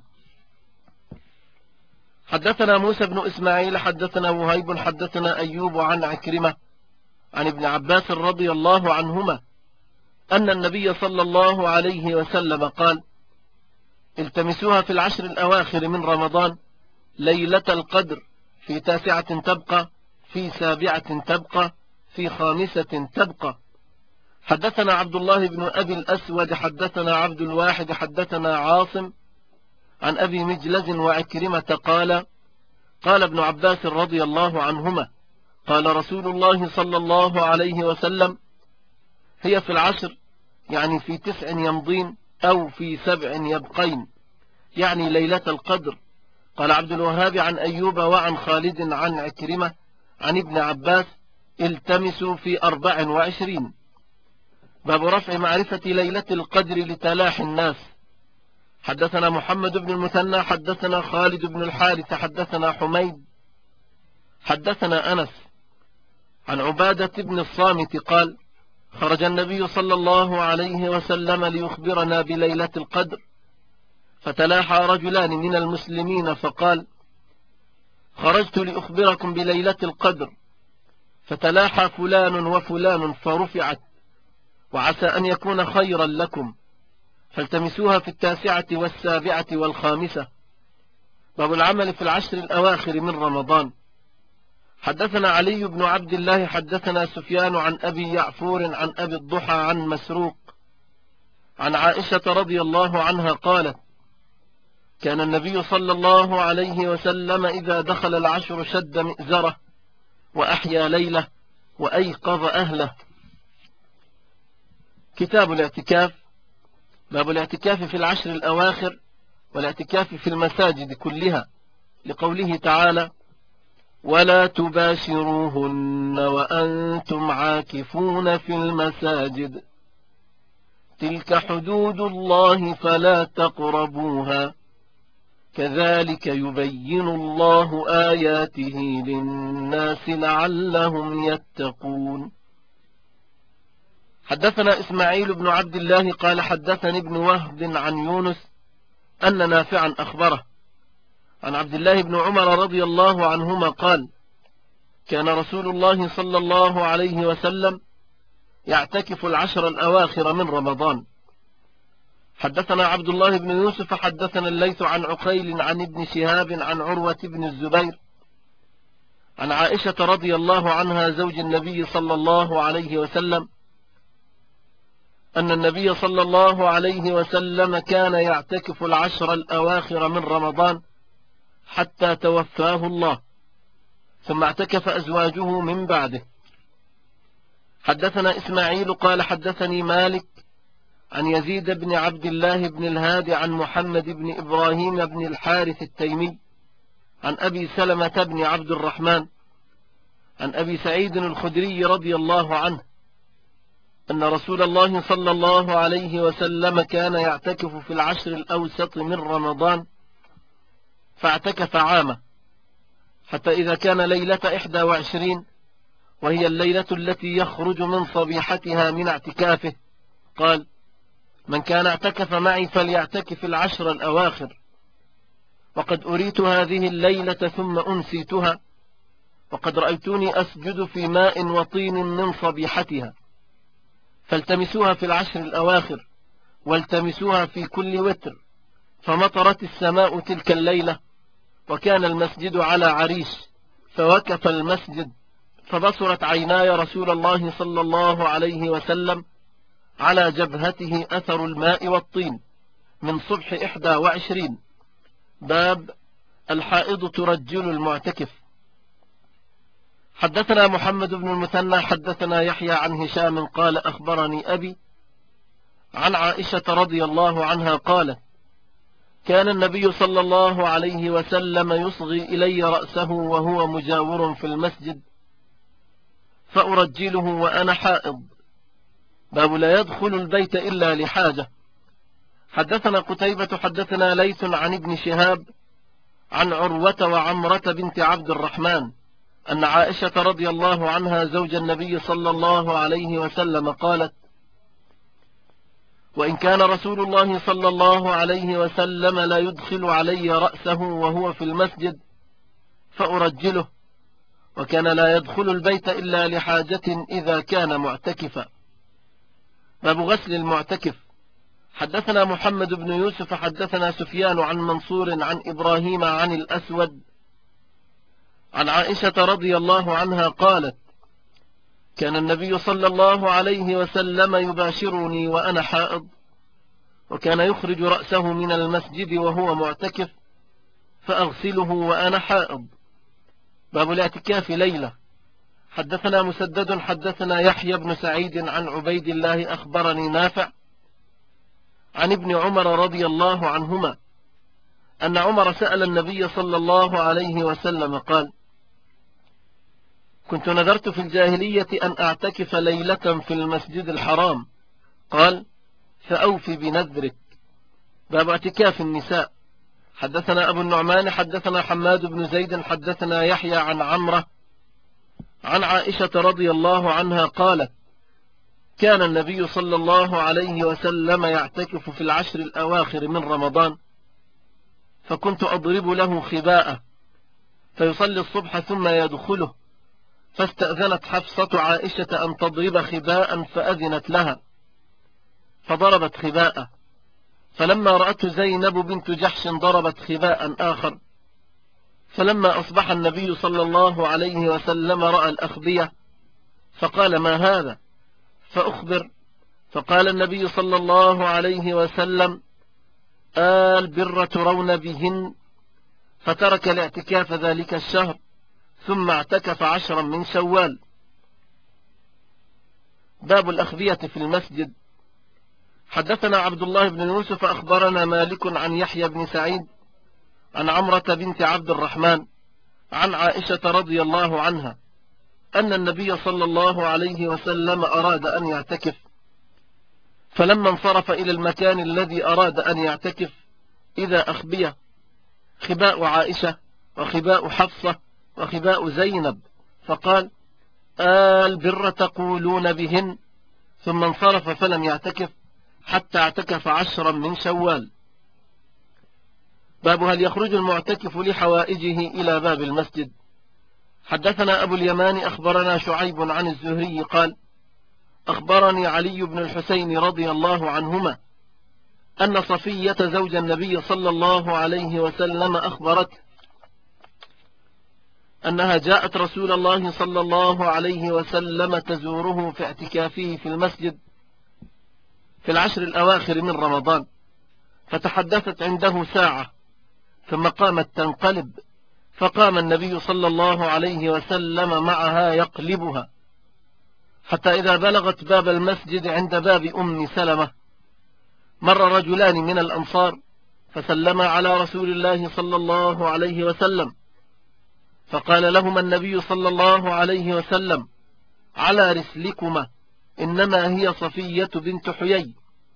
حدثنا موسى بن إسماعيل حدثنا وهيب حدثنا أيوب عن عكرمة عن ابن عباس رضي الله عنهما أن النبي صلى الله عليه وسلم قال: التمسوها في العشر الأواخر من رمضان، ليلة القدر في 9 تبقى، في 7 تبقى، في 5 تبقى. حدثنا عبد الله بن أبي الأسود حدثنا عبد الواحد حدثنا عاصم عن أبي مجلز وعكرمة قال: قال ابن عباس رضي الله عنهما: قال رسول الله صلى الله عليه وسلم: هي في العشر، يعني في 9 يمضين، أو في 7 يبقين، يعني ليلة القدر. قال عبد الوهاب عن أيوب وعن خالد عن عكرمة عن ابن عباس: التمسوا في 24. باب رفع معرفة ليلة القدر لتلاح الناس. حدثنا محمد بن المثنى حدثنا خالد بن الحارث حدثنا حميد حدثنا أنس عن عبادة بن الصامت قال: خرج النبي صلى الله عليه وسلم ليخبرنا بليلة القدر، فتلاحى رجلان من المسلمين فقال: خرجت لأخبركم بليلة القدر. فتلاحى فلان وفلان فرفعت، وعسى أن يكون خيرا لكم، فالتمسوها في 9 و7 و5. باب العمل في العشر الأواخر من رمضان. حدثنا علي بن عبد الله حدثنا سفيان عن أبي يعفور عن أبي الضحى عن مسروق عن عائشة رضي الله عنها قالت: كان النبي صلى الله عليه وسلم إذا دخل العشر شد مئزره وأحيا ليله وأيقظ أهله. كتاب الاعتكاف. باب الاعتكاف في العشر الأواخر والاعتكاف في المساجد كلها، لقوله تعالى: ولا تباشروهن وأنتم عاكفون في المساجد تلك حدود الله فلا تقربوها كذلك يبين الله آياته للناس لعلهم يتقون. حدثنا إسماعيل بن عبد الله قال حدثني ابن وهب عن يونس أن نافعا أخبره عن عبد الله بن عمر رضي الله عنهما قال كان رسول الله صلى الله عليه وسلم يعتكف العشر الأواخر من رمضان. حدثنا عبد الله بن يوسف حدثنا الليث عن عقيل عن ابن شهاب عن عروة بن الزبير عن عائشة رضي الله عنها زوج النبي صلى الله عليه وسلم أن النبي صلى الله عليه وسلم كان يعتكف العشر الأواخر من رمضان حتى توفاه الله، ثم اعتكف أزواجه من بعده. حدثنا إسماعيل قال حدثني مالك عن يزيد بن عبد الله بن الهادي عن محمد بن إبراهيم بن الحارث التيمي عن أبي سلمة بن عبد الرحمن عن أبي سعيد الخدري رضي الله عنه أن رسول الله صلى الله عليه وسلم كان يعتكف في العشر الأوسط من رمضان فاعتكف عامه حتى إذا كان ليلة 21 وهي الليلة التي يخرج من صبيحتها من اعتكافه قال من كان اعتكف معي فليعتكف العشر الأواخر وقد أريت هذه الليلة ثم أنسيتها وقد رأيتني أسجد في ماء وطين من صبيحتها فالتمسوها في العشر الأواخر والتمسوها في كل وتر. فمطرت السماء تلك الليلة وكان المسجد على عريش فوقف المسجد فبصرت عيناي رسول الله صلى الله عليه وسلم على جبهته أثر الماء والطين من صبح 21. باب الحائض ترجل المعتكف. حدثنا محمد بن المثنى حدثنا يحيى عن هشام قال أخبرني أبي عن عائشة رضي الله عنها قالت كان النبي صلى الله عليه وسلم يصغي إلي رأسه وهو مجاور في المسجد فأرجله وأنا حائض. باب لا يدخل البيت إلا لحاجة. حدثنا قتيبة حدثنا ليث عن ابن شهاب عن عروة وعمرة بنت عبد الرحمن أن عائشة رضي الله عنها زوج النبي صلى الله عليه وسلم قالت وإن كان رسول الله صلى الله عليه وسلم لا يدخل علي رأسه وهو في المسجد فأرجله وكان لا يدخل البيت إلا لحاجة إذا كان معتكفا. باب غسل المعتكف. حدثنا محمد بن يوسف حدثنا سفيان عن منصور عن إبراهيم عن الأسود عن عائشة رضي الله عنها قالت كان النبي صلى الله عليه وسلم يباشرني وأنا حائض وكان يخرج رأسه من المسجد وهو معتكف فأغسله وأنا حائض. باب الاعتكاف ليلة. حدثنا مسدد حدثنا يحيى بن سعيد عن عبيد الله أخبرني نافع عن ابن عمر رضي الله عنهما أن عمر سأل النبي صلى الله عليه وسلم قال كنت نذرت في الجاهلية أن أعتكف ليلة في المسجد الحرام قال فأوفي بنذرك. باب اعتكاف النساء. حدثنا أبو النعمان حدثنا حماد بن زيد حدثنا يحيى عن عمرة عن عائشة رضي الله عنها قالت كان النبي صلى الله عليه وسلم يعتكف في العشر الأواخر من رمضان فكنت أضرب له خباءه فيصلي الصبح ثم يدخله فاستأذنت حفصة عائشة أن تضرب خباء فأذنت لها فضربت خباءه فلما رأت زينب بنت جحش ضربت خباء آخر فلما أصبح النبي صلى الله عليه وسلم رأى الأخبية فقال ما هذا فأخبر فقال النبي صلى الله عليه وسلم البر ترون بهن فترك الاعتكاف ذلك الشهر ثم اعتكف 10 من شوال. باب الأخبية في المسجد. حدثنا عبد الله بن يوسف أخبرنا مالك عن يحيى بن سعيد عن عمرة بنت عبد الرحمن عن عائشة رضي الله عنها أن النبي صلى الله عليه وسلم أراد أن يعتكف، فلما انصرف إلى المكان الذي أراد أن يعتكف إذا أخبية خباء عائشة وخباء حفصة وخباء زينب، فقال: البر تقولون بهن، ثم انصرف فلم يعتكف حتى اعتكف 10 من شوال. باب هل يخرج المعتكف لحوائجه إلى باب المسجد؟ حدثنا أبو اليمان أخبرنا شعيب عن الزهري قال: أخبرني علي بن الحسين رضي الله عنهما أن صفية زوج النبي صلى الله عليه وسلم أخبرته أنها جاءت رسول الله صلى الله عليه وسلم تزوره في اعتكافه في المسجد في العشر الأواخر من رمضان، فتحدثت عنده ساعة ثم قامت تنقلب، فقام النبي صلى الله عليه وسلم معها يقلبها حتى إذا بلغت باب المسجد عند باب أم سلمة مر رجلان من الأنصار فسلما على رسول الله صلى الله عليه وسلم، فقال لهما النبي صلى الله عليه وسلم: على رسلكما، إنما هي صفية بنت حيي.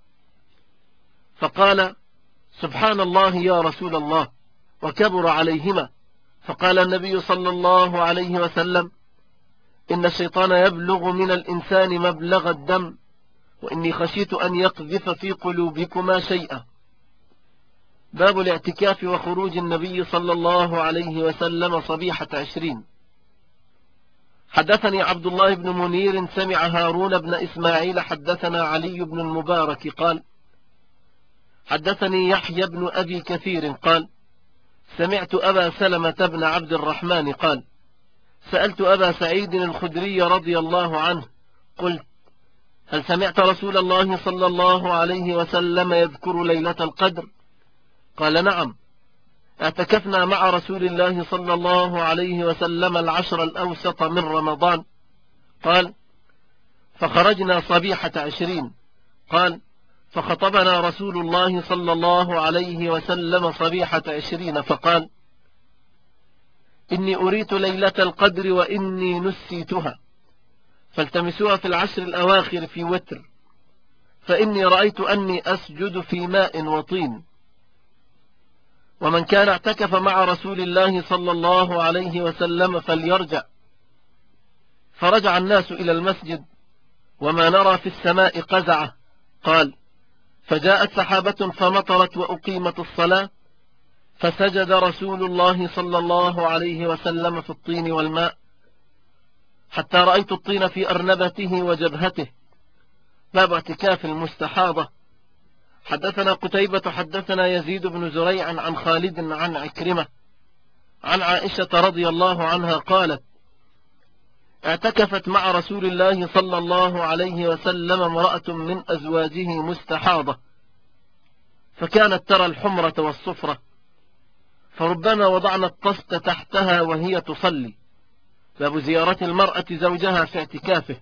فقال: سبحان الله يا رسول الله، وكبر عليهما. فقال النبي صلى الله عليه وسلم: إن الشيطان يبلغ من الإنسان مبلغ الدم، وإني خشيت أن يقذف في قلوبكما شيئا. باب الاعتكاف وخروج النبي صلى الله عليه وسلم صبيحة 20. حدثني عبد الله بن منير سمع هارون بن إسماعيل حدثنا علي بن المبارك قال: حدثني يحيى بن أبي كثير قال: سمعت أبا سلمة بن عبد الرحمن قال: سألت أبا سعيد الخدري رضي الله عنه قلت: هل سمعت رسول الله صلى الله عليه وسلم يذكر ليلة القدر؟ قال: نعم، اعتكفنا مع رسول الله صلى الله عليه وسلم العشر الأوسط من رمضان. قال: فخرجنا صبيحة 20. قال: فخطبنا رسول الله صلى الله عليه وسلم صبيحة 20 فقال: إني أريت ليلة القدر وإني نسيتها، فالتمسوها في العشر الأواخر في وتر، فإني رأيت أني أسجد في ماء وطين. ومن كان اعتكف مع رسول الله صلى الله عليه وسلم فليرجع. فرجع الناس إلى المسجد وما نرى في السماء قزعة. قال: فجاءت سحابة فمطرت وأقيمت الصلاة، فسجد رسول الله صلى الله عليه وسلم في الطين والماء حتى رأيت الطين في أرنبته وجبهته. باب اعتكاف المستحاضة. حدثنا قتيبة حدثنا يزيد بن زريع عن خالد عن عكرمة عن عائشة رضي الله عنها قالت: اعتكفت مع رسول الله صلى الله عليه وسلم امرأة من أزواجه مستحاضة، فكانت ترى الحمرة والصفرة، فربما وضعنا الطست تحتها وهي تصلي. باب زيارة المرأة زوجها في اعتكافه.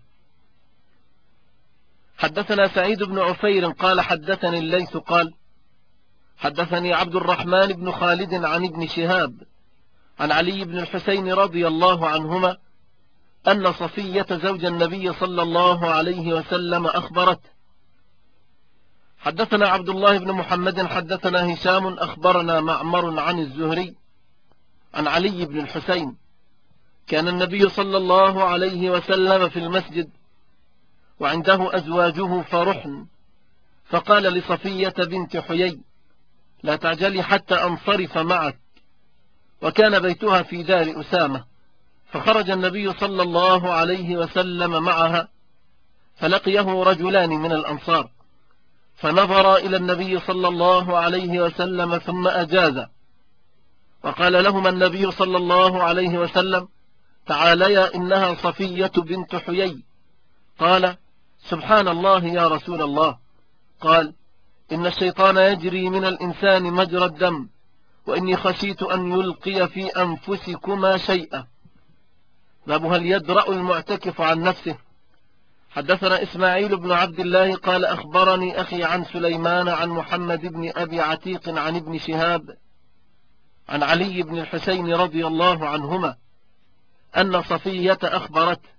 حدثنا سعيد بن عفير قال: حدثني الليث قال: حدثني عبد الرحمن بن خالد عن ابن شهاب عن علي بن الحسين رضي الله عنهما أن صفية زوج النبي صلى الله عليه وسلم أخبرته. حدثنا عبد الله بن محمد حدثنا هشام أخبرنا معمر عن الزهري عن علي بن الحسين: كان النبي صلى الله عليه وسلم في المسجد وعنده أزواجه فرحن، فقال لصفية بنت حيي: لا تعجلي حتى أنصرف معك. وكان بيتها في دار أسامة، فخرج النبي صلى الله عليه وسلم معها، فلقيه رجلان من الأنصار، فنظر إلى النبي صلى الله عليه وسلم ثم أجاز، وقال لهما النبي صلى الله عليه وسلم: تعاليا، إنها صفية بنت حيي. قال: سبحان الله يا رسول الله. قال: إن الشيطان يجري من الإنسان مجرى الدم، وإني خشيت أن يلقي في أنفسكما شيئا. باب هل يدرأ المعتكف عن نفسه. حدثنا إسماعيل بن عبد الله قال: أخبرني أخي عن سليمان عن محمد بن أبي عتيق عن ابن شهاب عن علي بن الحسين رضي الله عنهما أن صفية أخبرته.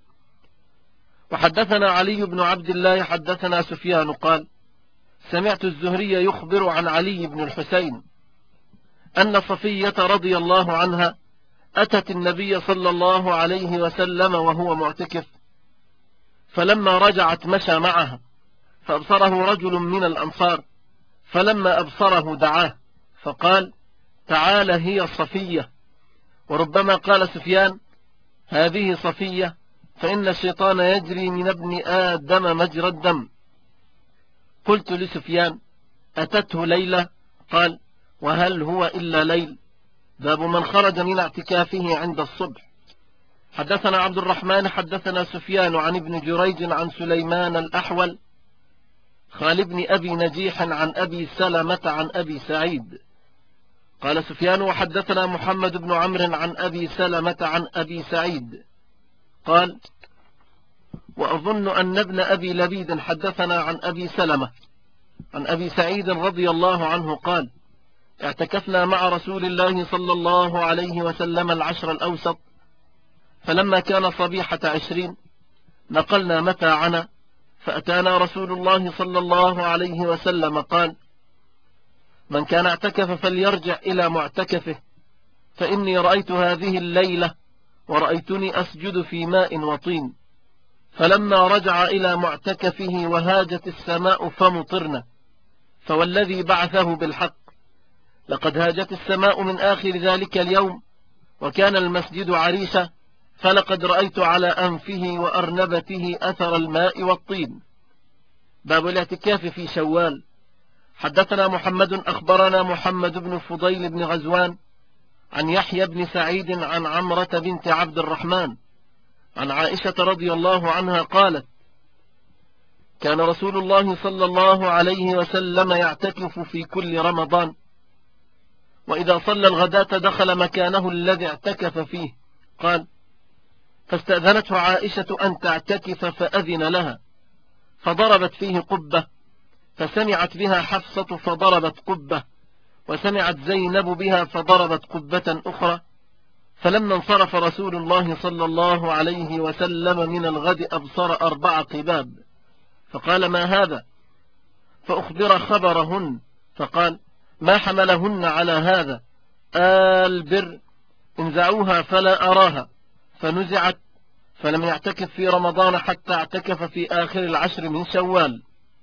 وحدثنا علي بن عبد الله حدثنا سفيان قال سمعت الزهري يخبر عن علي بن الحسين أن صفية رضي الله عنها أتت النبي صلى الله عليه وسلم وهو معتكف، فلما رجعت مشى معها فأبصره رجل من الأنصار، فلما أبصره دعاه فقال تعال هي صفية. وربما قال سفيان هذه صفية، فإن الشيطان يجري من ابن آدم مجرى الدم. قلت لسفيان أتته ليلة؟ قال وهل هو إلا ليل؟ باب من خرج من اعتكافه عند الصبح. حدثنا عبد الرحمن حدثنا سفيان عن ابن جريج عن سليمان الأحول خال بن أبي نجيح عن أبي سلمة عن أبي سعيد قال سفيان وحدثنا محمد بن عمرو عن أبي سلمة عن أبي سعيد قال وأظن أن ابن أبي لبيد حدثنا عن أبي سلمة عن أبي سعيد رضي الله عنه قال اعتكفنا مع رسول الله صلى الله عليه وسلم العشر الأوسط، فلما كان صبيحة 20 نقلنا متاعنا، فأتانا رسول الله صلى الله عليه وسلم قال من كان اعتكف فليرجع إلى معتكفه، فإني رأيت هذه الليلة ورأيتني أسجد في ماء وطين. فلما رجع إلى معتكفه وهاجت السماء فمطرنا، فوالذي بعثه بالحق لقد هاجت السماء من آخر ذلك اليوم، وكان المسجد عريشة، فلقد رأيت على أنفه وأرنبته أثر الماء والطين. باب الاعتكاف في شوال. حدثنا محمد أخبرنا محمد بن فضيل بن غزوان عن يحيى بن سعيد عن عمرة بنت عبد الرحمن عن عائشة رضي الله عنها قالت كان رسول الله صلى الله عليه وسلم يعتكف في كل رمضان، وإذا صلى الغداة دخل مكانه الذي اعتكف فيه. قال فاستأذنته عائشة أن تعتكف فأذن لها، فضربت فيه قبة، فسمعت بها حفصة فضربت قبة، وسمعت زينب بها فضربت قبة أخرى. فلما انصرف رسول الله صلى الله عليه وسلم من الغد أبصر 4 قباب، فقال ما هذا؟ فأخبر خبرهن، فقال ما حملهن على هذا؟ البر انزعوها فلا أراها. فنزعت، فلم يعتكف في رمضان حتى اعتكف في آخر العشر من شوال.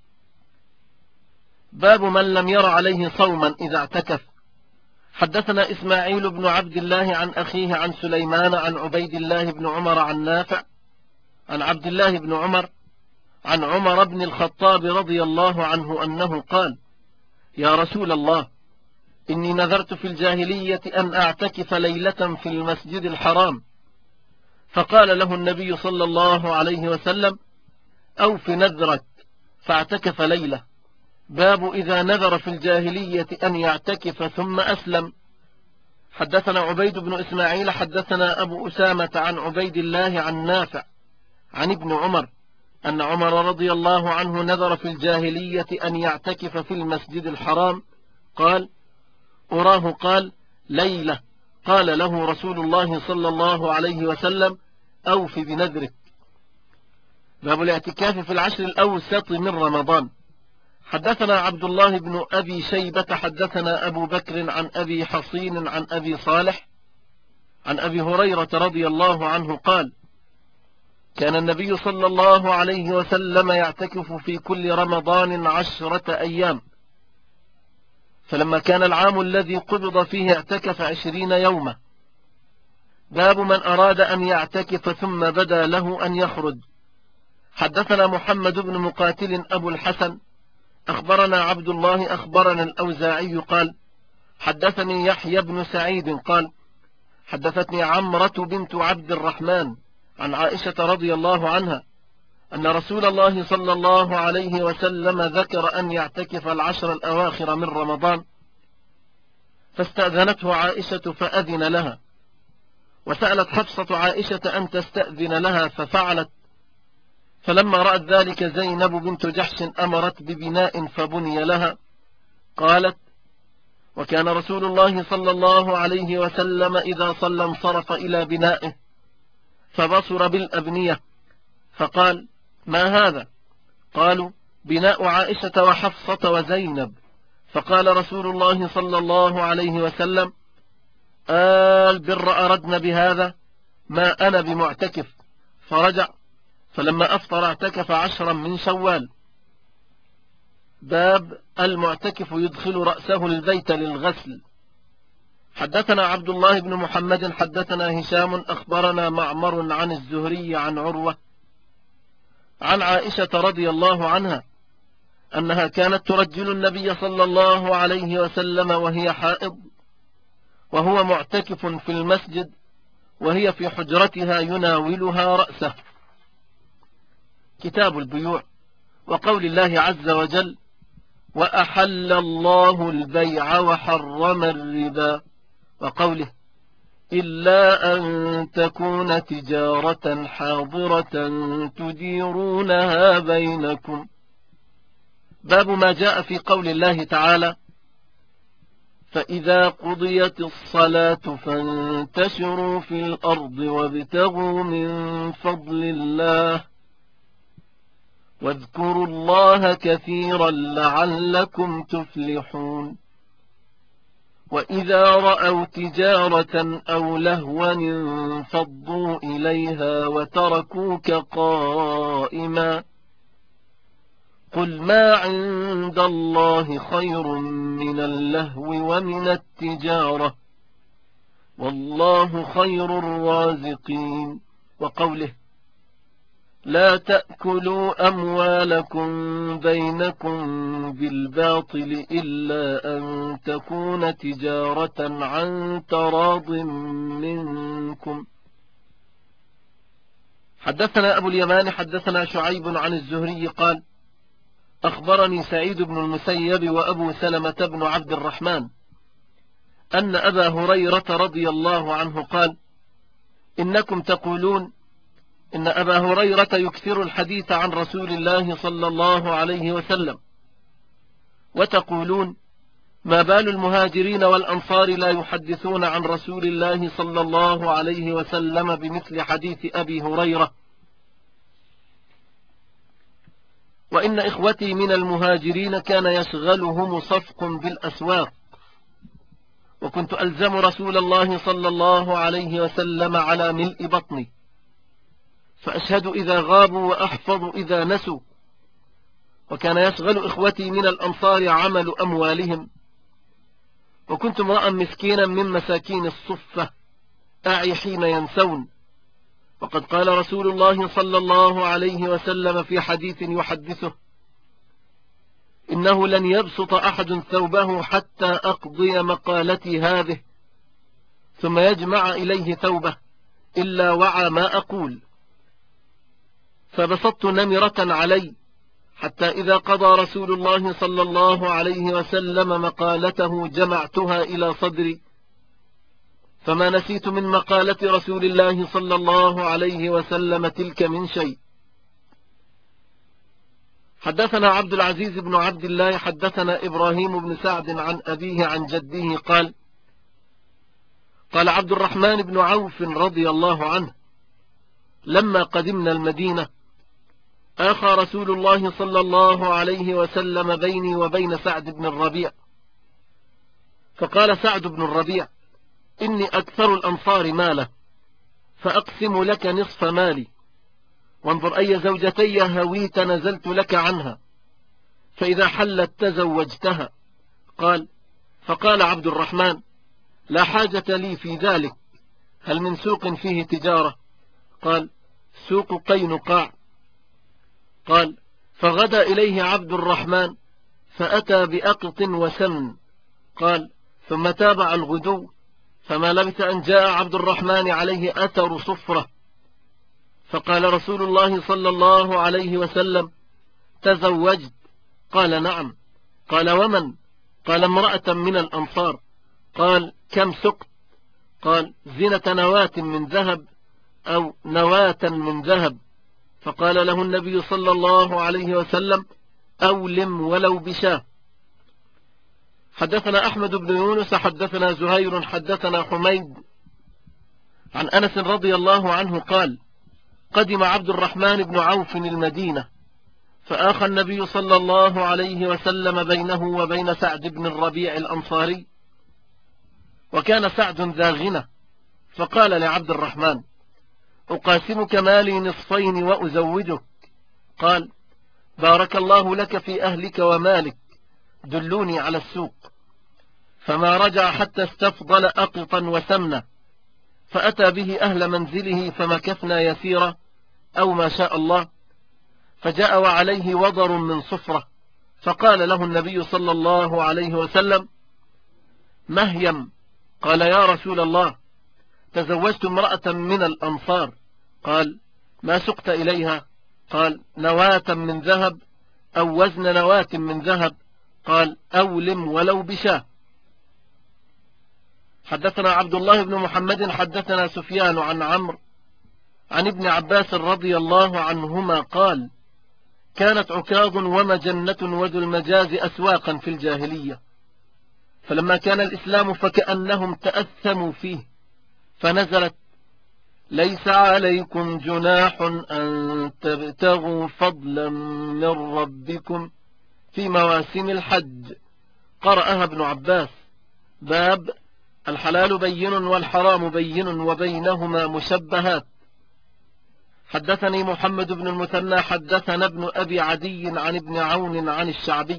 باب من لم ير عليه صوما إذا اعتكف. حدثنا إسماعيل بن عبد الله عن أخيه عن سليمان عن عبيد الله بن عمر عن نافع عن عبد الله بن عمر عن عمر بن الخطاب رضي الله عنه أنه قال يا رسول الله إني نذرت في الجاهلية أن أعتكف ليلة في المسجد الحرام، فقال له النبي صلى الله عليه وسلم أوف نذرك، فاعتكف ليلة. باب إذا نذر في الجاهلية أن يعتكف ثم أسلم. حدثنا عبيد بن إسماعيل حدثنا أبو أسامة عن عبيد الله عن نافع عن ابن عمر أن عمر رضي الله عنه نذر في الجاهلية أن يعتكف في المسجد الحرام. قال أراه قال ليلة، قال له رسول الله صلى الله عليه وسلم أوف بنذرك. باب الاعتكاف في العشر الأوسط من رمضان. حدثنا عبد الله بن أبي شيبة حدثنا أبو بكر عن أبي حصين عن أبي صالح عن أبي هريرة رضي الله عنه قال كان النبي صلى الله عليه وسلم يعتكف في كل رمضان 10 أيام، فلما كان العام الذي قبض فيه اعتكف 20 يوما. باب من أراد أن يعتكف ثم بدا له أن يخرج. حدثنا محمد بن مقاتل أبو الحسن أخبرنا عبد الله أخبرنا الأوزاعي قال حدثني يحيى بن سعيد قال حدثتني عمرة بنت عبد الرحمن عن عائشة رضي الله عنها أن رسول الله صلى الله عليه وسلم ذكر أن يعتكف العشر الأواخر من رمضان، فاستأذنته عائشة فأذن لها، وسألت حفصة عائشة أن تستأذن لها ففعلت. فلما رأت ذلك زينب بنت جحش أمرت ببناء فبني لها. قالت وكان رسول الله صلى الله عليه وسلم إذا صلى انصرف إلى بنائه فبصر بالأبنية فقال: ما هذا؟ قالوا: بناء عائشة وحفصة وزينب. فقال رسول الله صلى الله عليه وسلم: البر أردنا بهذا، ما أنا بمعتكف. فرجع، فلما أفطر اعتكف 10 من شوال. باب المعتكف يدخل رأسه البيت للغسل. حدثنا عبد الله بن محمد حدثنا هشام أخبرنا معمر عن الزهري عن عروة عن عائشة رضي الله عنها أنها كانت ترجل النبي صلى الله عليه وسلم وهي حائض، وهو معتكف في المسجد، وهي في حجرتها يناولها رأسه. كتاب البيوع. وقول الله عز وجل: وأحل الله البيع وحرم الربا. وقوله: إلا أن تكون تجارة حاضرة تديرونها بينكم. باب ما جاء في قول الله تعالى: فإذا قضيت الصلاة فانتشروا في الأرض وابتغوا من فضل الله واذكروا الله كثيرا لعلكم تفلحون. وإذا رأوا تجارة أو لهوا انفضوا إليها وتركوك قائما قل ما عند الله خير من اللهو ومن التجارة والله خير الرازقين. وقوله: لا تأكلوا أموالكم بينكم بالباطل إلا أن تكون تجارة عن تراض منكم. حدثنا أبو اليمان حدثنا شعيب عن الزهري قال: أخبرني سعيد بن المسيب وأبو سلمة بن عبد الرحمن أن أبا هريرة رضي الله عنه قال: إنكم تقولون إن أبا هريرة يكثر الحديث عن رسول الله صلى الله عليه وسلم، وتقولون ما بال المهاجرين والأنصار لا يحدثون عن رسول الله صلى الله عليه وسلم بمثل حديث أبي هريرة. وإن إخوتي من المهاجرين كان يشغلهم صفق بالأسواق، وكنت ألزم رسول الله صلى الله عليه وسلم على ملء بطني، فأشهد إذا غابوا وأحفظ إذا نسوا. وكان يشغل إخوتي من الأنصار عمل أموالهم، وكنت امرأ مسكينا من مساكين الصفة أعي حين ينسون. وقد قال رسول الله صلى الله عليه وسلم في حديث يحدثه: إنه لن يبسط أحد ثوبه حتى أقضي مقالتي هذه ثم يجمع إليه ثوبه إلا وعى ما أقول. فبسطت نمرة علي حتى إذا قضى رسول الله صلى الله عليه وسلم مقالته جمعتها إلى صدري، فما نسيت من مقالة رسول الله صلى الله عليه وسلم تلك من شيء. حدثنا عبد العزيز بن عبد الله حدثنا إبراهيم بن سعد عن أبيه عن جده قال: قال عبد الرحمن بن عوف رضي الله عنه: لما قدمنا المدينة آخى رسول الله صلى الله عليه وسلم بيني وبين سعد بن الربيع، فقال سعد بن الربيع: إني أكثر الأنصار مالا، فأقسم لك نصف مالي، وانظر أي زوجتي هويت نزلت لك عنها، فإذا حلت تزوجتها. فقال عبد الرحمن: لا حاجة لي في ذلك، هل من سوق فيه تجارة؟ قال: سوق قينقاع. فغدا إليه عبد الرحمن فأتى بأقط وسمن. ثم تابع الغدو، فما لبث أن جاء عبد الرحمن عليه أثر صفرة، فقال رسول الله صلى الله عليه وسلم: تزوجت؟ قال: نعم. قال: ومن؟ قال: امرأة من الأنصار. قال: كم سقت؟ قال: زنة نواة من ذهب أو نواة من ذهب. فقال له النبي صلى الله عليه وسلم: أولم ولو بشاه. حدثنا أحمد بن يونس حدثنا زهير حدثنا حميد عن أنس رضي الله عنه قال: قدم عبد الرحمن بن عوف المدينة، فآخى النبي صلى الله عليه وسلم بينه وبين سعد بن الربيع الأنصاري، وكان سعد ذا غنى، فقال لعبد الرحمن: أقاسمك مالي نصفين وأزوجك. قال: بارك الله لك في أهلك ومالك، دلوني على السوق. فما رجع حتى استفضل أقطا وسمنا، فأتى به أهل منزله فمكثنا يسيرا أو ما شاء الله، فجاء وعليه وضر من صفرة، فقال له النبي صلى الله عليه وسلم: مهيم. قال: يا رسول الله، تزوجت امرأة من الأنصار. قال: ما سقت إليها؟ قال: نواة من ذهب أو وزن نواة من ذهب. قال: أولم ولو بشاه. حدثنا عبد الله بن محمد حدثنا سفيان عن عمرو عن ابن عباس رضي الله عنهما قال: كانت عكاظ ومجنة وذو المجاز أسواقا في الجاهلية، فلما كان الإسلام فكأنهم تأثموا فيه، فنزلت: ليس عليكم جناح أن تبتغوا فضلا من ربكم في مواسم الحج. قرأها ابن عباس. باب الحلال بين والحرام بين وبينهما مشبهات. حدثني محمد بن المثنى حدثنا ابن أبي عدي عن ابن عون عن الشعبي: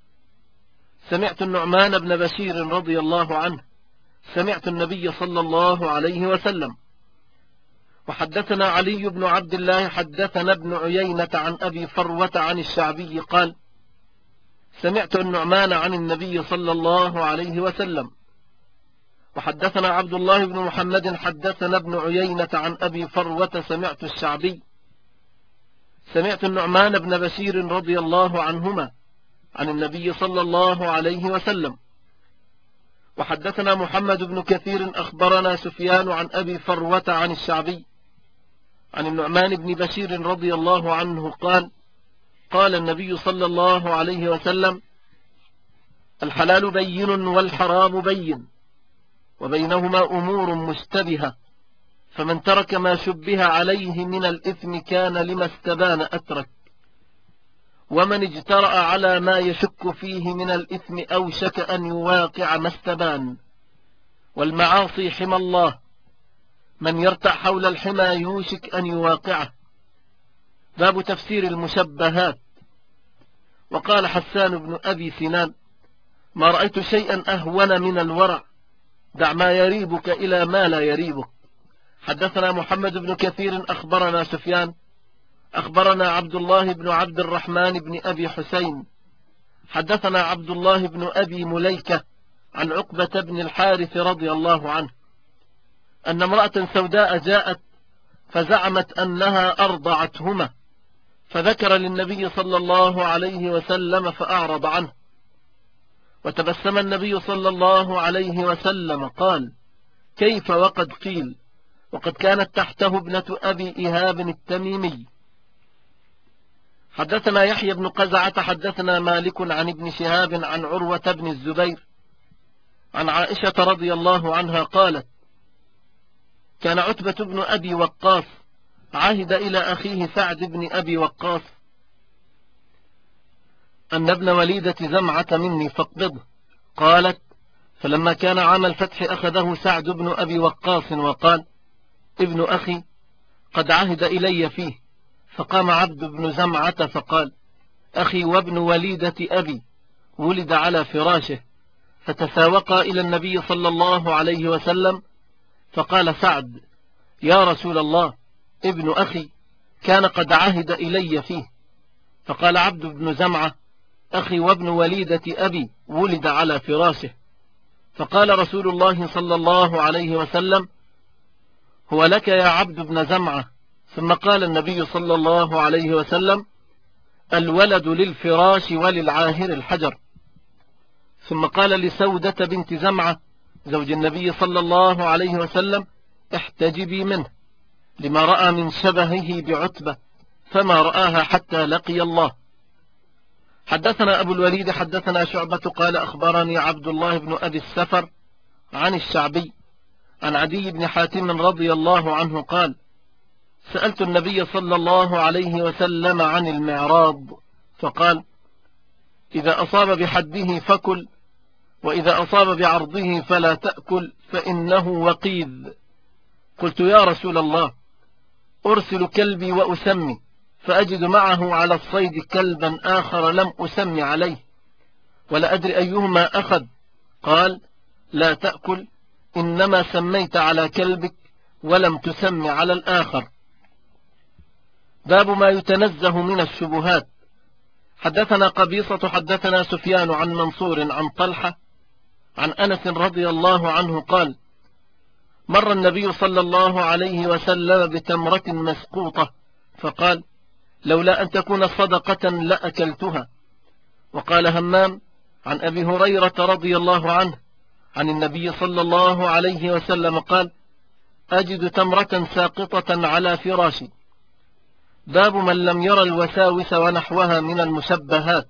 سمعت النعمان بن بشير رضي الله عنه سمعت النبي صلى الله عليه وسلم. وحدثنا علي بن عبد الله حدثنا ابن عيينة عن أبي فروة عن الشعبي قال: سمعت النعمان عن النبي صلى الله عليه وسلم. وحدثنا عبد الله بن محمد حدثنا ابن عيينة عن أبي فروة سمعت الشعبي: سمعت النعمان بن بشير رضي الله عنهما عن النبي صلى الله عليه وسلم. وحدثنا محمد بن كثير أخبرنا سفيان عن أبي فروة عن الشعبي عن النعمان بن بشير رضي الله عنه قال: قال النبي صلى الله عليه وسلم: الحلال بين والحرام بين وبينهما أمور مشتبهة، فمن ترك ما شبه عليه من الإثم كان لما استبان أترك، ومن اجترأ على ما يشك فيه من الإثم أوشك أن يواقع ما استبان. والمعاصي حمى الله، من يرتع حول الحمى يوشك أن يواقعه. باب تفسير المشبهات. وقال حسان بن أبي سنان: ما رأيت شيئا أهون من الورع، دع ما يريبك إلى ما لا يريبك. حدثنا محمد بن كثير أخبرنا سفيان أخبرنا عبد الله بن عبد الرحمن بن أبي حسين حدثنا عبد الله بن أبي مليكة عن عقبة بن الحارث رضي الله عنه أن امرأة سوداء جاءت فزعمت أنها أرضعتهما، فذكر للنبي صلى الله عليه وسلم فأعرض عنه، وتبسم النبي صلى الله عليه وسلم قال: كيف وقد قيل، وقد كانت تحته ابنة أبي إيهاب التميمي. حدثنا يحيى بن قزعة حدثنا مالك عن ابن شهاب عن عروة بن الزبير عن عائشة رضي الله عنها قالت: كان عتبة بن أبي وقاص عهد إلى أخيه سعد بن أبي وقاص أن ابن وليدة زمعة مني فاقبضه. قالت: فلما كان عام الفتح أخذه سعد بن أبي وقاص وقال: ابن أخي قد عهد إلي فيه. فقام عبد بن زمعة فقال: أخي وابن وليدة أبي ولد على فراشه. فتساوقا إلى النبي صلى الله عليه وسلم، فقال سعد: يا رسول الله، ابن أخي كان قد عهد إلي فيه. فقال عبد بن زمعة: أخي وابن وليدة أبي ولد على فراشه. فقال رسول الله صلى الله عليه وسلم: هو لك يا عبد بن زمعة. ثم قال النبي صلى الله عليه وسلم: الولد للفراش وللعاهر الحجر. ثم قال لسودة بنت زمعة زوج النبي صلى الله عليه وسلم: احتجبي منه، لما رأى من شبهه بعتبة، فما رآها حتى لقي الله. حدثنا أبو الوليد حدثنا شعبة قال أخبرني عبد الله بن أبي السفر عن الشعبي عن عدي بن حاتم رضي الله عنه قال: سألت النبي صلى الله عليه وسلم عن المعراض فقال: إذا أصاب بحده فكل، وإذا أصاب بعرضه فلا تأكل فإنه وقيذ. قلت: يا رسول الله، أرسل كلبي وأسمي، فأجد معه على الصيد كلبا آخر لم أسمي عليه، ولا أدري أيهما أخذ. قال: لا تأكل، إنما سميت على كلبك ولم تسم على الآخر. باب ما يتنزه من الشبهات. حدثنا قبيصة حدثنا سفيان عن منصور عن طلحة عن أنس رضي الله عنه قال: مر النبي صلى الله عليه وسلم بتمرة مسقوطة فقال: لولا أن تكون صدقة لأكلتها. وقال همام عن أبي هريرة رضي الله عنه عن النبي صلى الله عليه وسلم قال: أجد تمرة ساقطة على فراشي. باب من لم ير الوساوس ونحوها من المشبهات.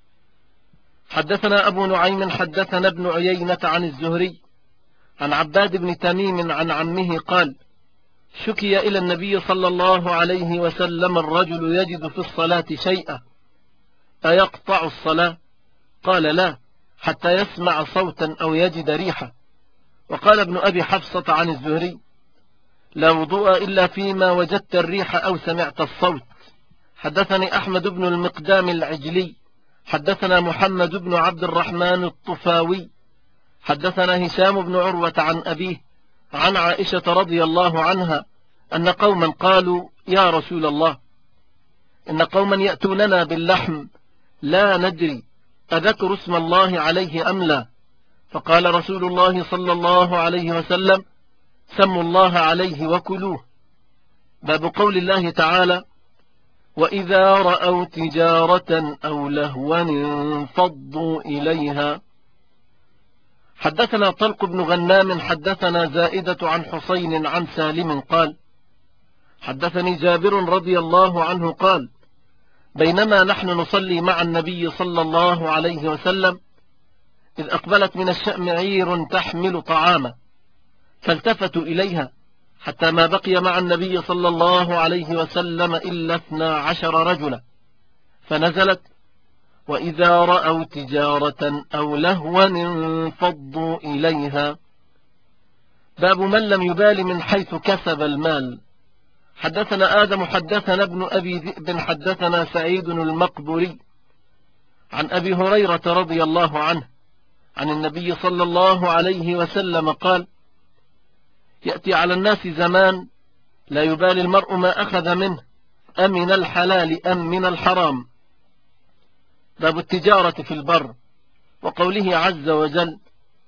حدثنا أبو نعيم حدثنا ابن عيينة عن الزهري عن عباد بن تميم عن عمه قال: شكي إلى النبي صلى الله عليه وسلم الرجل يجد في الصلاة شيئا، أيقطع الصلاة؟ قال: لا، حتى يسمع صوتا أو يجد ريحة. وقال ابن أبي حفصة عن الزهري: لا وضوء إلا فيما وجدت الريح أو سمعت الصوت. حدثني أحمد بن المقدام العجلي حدثنا محمد بن عبد الرحمن الطفاوي حدثنا هشام بن عروة عن أبيه عن عائشة رضي الله عنها أن قوما قالوا: يا رسول الله، إن قوما يأتوننا باللحم لا ندري أذكر اسم الله عليه أم لا؟ فقال رسول الله صلى الله عليه وسلم: سموا الله عليه وكلوه. باب قول الله تعالى: وإذا رأوا تجارة أو لهوا انفضوا إليها. حدثنا طلق بن غنام حدثنا زائدة عن حسين عن سالم قال: حدثني جابر رضي الله عنه قال: بينما نحن نصلي مع النبي صلى الله عليه وسلم إذ أقبلت من الشأم عير تحمل طعاما، فالتفتوا إليها حتى ما بقي مع النبي صلى الله عليه وسلم إلا 12 رجلا، فنزلت: وإذا رأوا تجارة أو لهوا انفضوا إليها. باب من لم يبال من حيث كسب المال. حدثنا آدم حدثنا ابن أبي ذئب حدثنا سعيد المقبري عن أبي هريرة رضي الله عنه عن النبي صلى الله عليه وسلم قال: يأتي على الناس زمان لا يبالي المرء ما أخذ منه أمن الحلال أم من الحرام. باب التجارة في البر. وقوله عز وجل: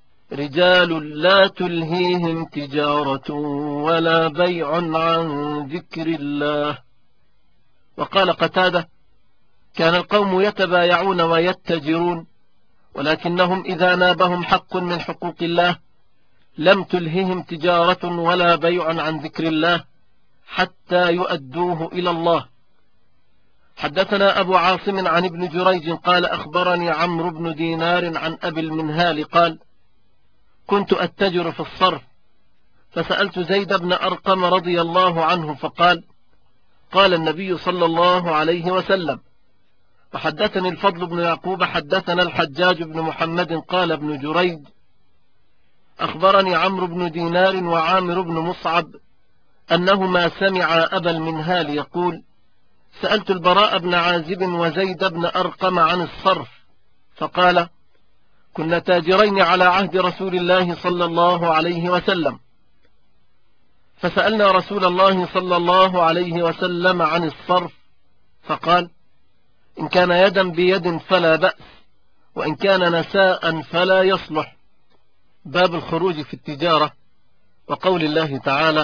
رجال لا تلهيهم تجارة ولا بيع عن ذكر الله. وقال قتادة: كان القوم يتبايعون ويتجرون، ولكنهم إذا نابهم حق من حقوق الله لم تلههم تجارة ولا بيع عن ذكر الله حتى يؤدوه إلى الله. حدثنا أبو عاصم عن ابن جريج قال: أخبرني عمرو بن دينار عن أبي المنهال قال: كنت أتجر في الصرف، فسألت زيد بن أرقم رضي الله عنه فقال: قال النبي صلى الله عليه وسلم. وحدثني الفضل بن يعقوب حدثنا الحجاج بن محمد قال ابن جريج: أخبرني عمرو بن دينار وعامر بن مصعب أنهما سمع أبا المنهال يقول: سألت البراء بن عازب وزيد بن أرقم عن الصرف، فقال: كنا تاجرين على عهد رسول الله صلى الله عليه وسلم، فسألنا رسول الله صلى الله عليه وسلم عن الصرف، فقال: إن كان يدا بيد فلا بأس، وإن كان نساء فلا يصلح. باب الخروج في التجارة. وقول الله تعالى: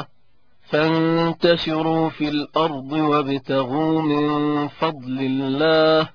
فانتشروا في الأرض وابتغوا من فضل الله.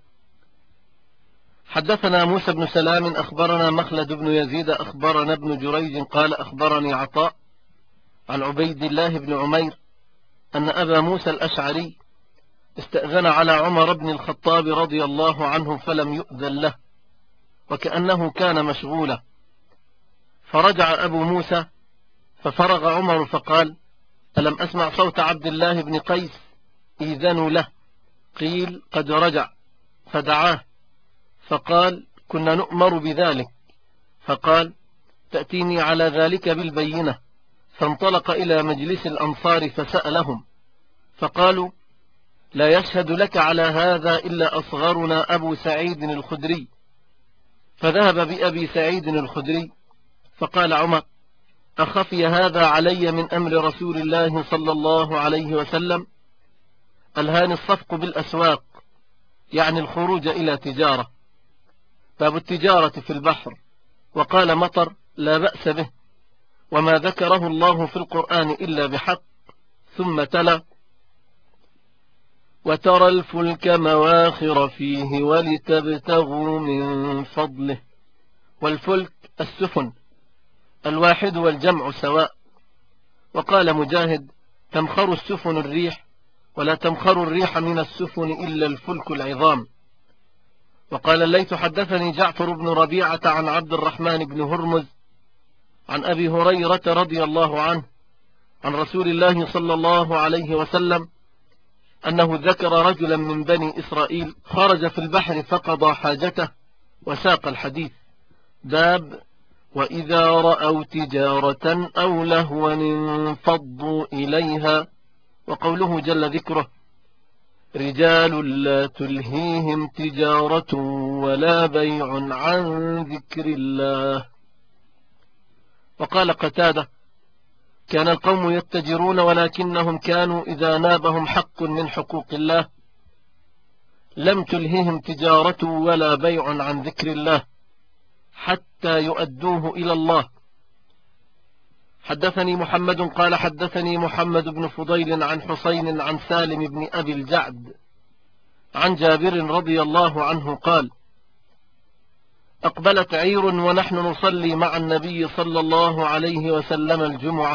حدثنا موسى بن سلام أخبرنا مخلد بن يزيد أخبرنا ابن جريج قال: أخبرني عطاء عن عبيد الله بن عمير أن أبا موسى الأشعري استأذن على عمر بن الخطاب رضي الله عنه فلم يؤذن له، وكأنه كان مشغولا، فرجع أبو موسى ففرغ عمر فقال: ألم أسمع صوت عبد الله بن قيس؟ إذنوا له. قيل: قد رجع. فدعاه فقال: كنا نؤمر بذلك. فقال: تأتيني على ذلك بالبينة. فانطلق إلى مجلس الأنصار فسألهم، فقالوا: لا يشهد لك على هذا إلا أصغرنا أبو سعيد الخدري. فذهب بأبي سعيد الخدري، فقال عمر: أخفي هذا علي من أمر رسول الله صلى الله عليه وسلم؟ ألهاني الصفق بالأسواق، يعني الخروج إلى تجارة. باب التجارة في البحر. وقال مطر: لا بأس به، وما ذكره الله في القرآن إلا بحق. ثم تلا: وترى الفلك مواخر فيه ولتبتغوا من فضله. والفلك السفن، الواحد والجمع سواء. وقال مجاهد: تمخر السفن الريح، ولا تمخر الريح من السفن إلا الفلك العظام. وقال الليث: حدثني جعفر بن ربيعة عن عبد الرحمن بن هرمز عن أبي هريرة رضي الله عنه عن رسول الله صلى الله عليه وسلم أنه ذكر رجلا من بني إسرائيل خرج في البحر فقضى حاجته، وساق الحديث. باب وإذا رأوا تجارة أو لهوا انفضوا إليها. وقوله جل ذكره: رجال لا تلهيهم تجارة ولا بيع عن ذكر الله. وقال قتادة: كان القوم يتجرون، ولكنهم كانوا إذا نابهم حق من حقوق الله لم تلههم تجارة ولا بيع عن ذكر الله حتى يؤدوه إلى الله. حدثني محمد قال حدثني محمد بن فضيل عن حسين عن سالم بن أبي الجعد عن جابر رضي الله عنه قال: أقبلت عير ونحن نصلي مع النبي صلى الله عليه وسلم الجمعة،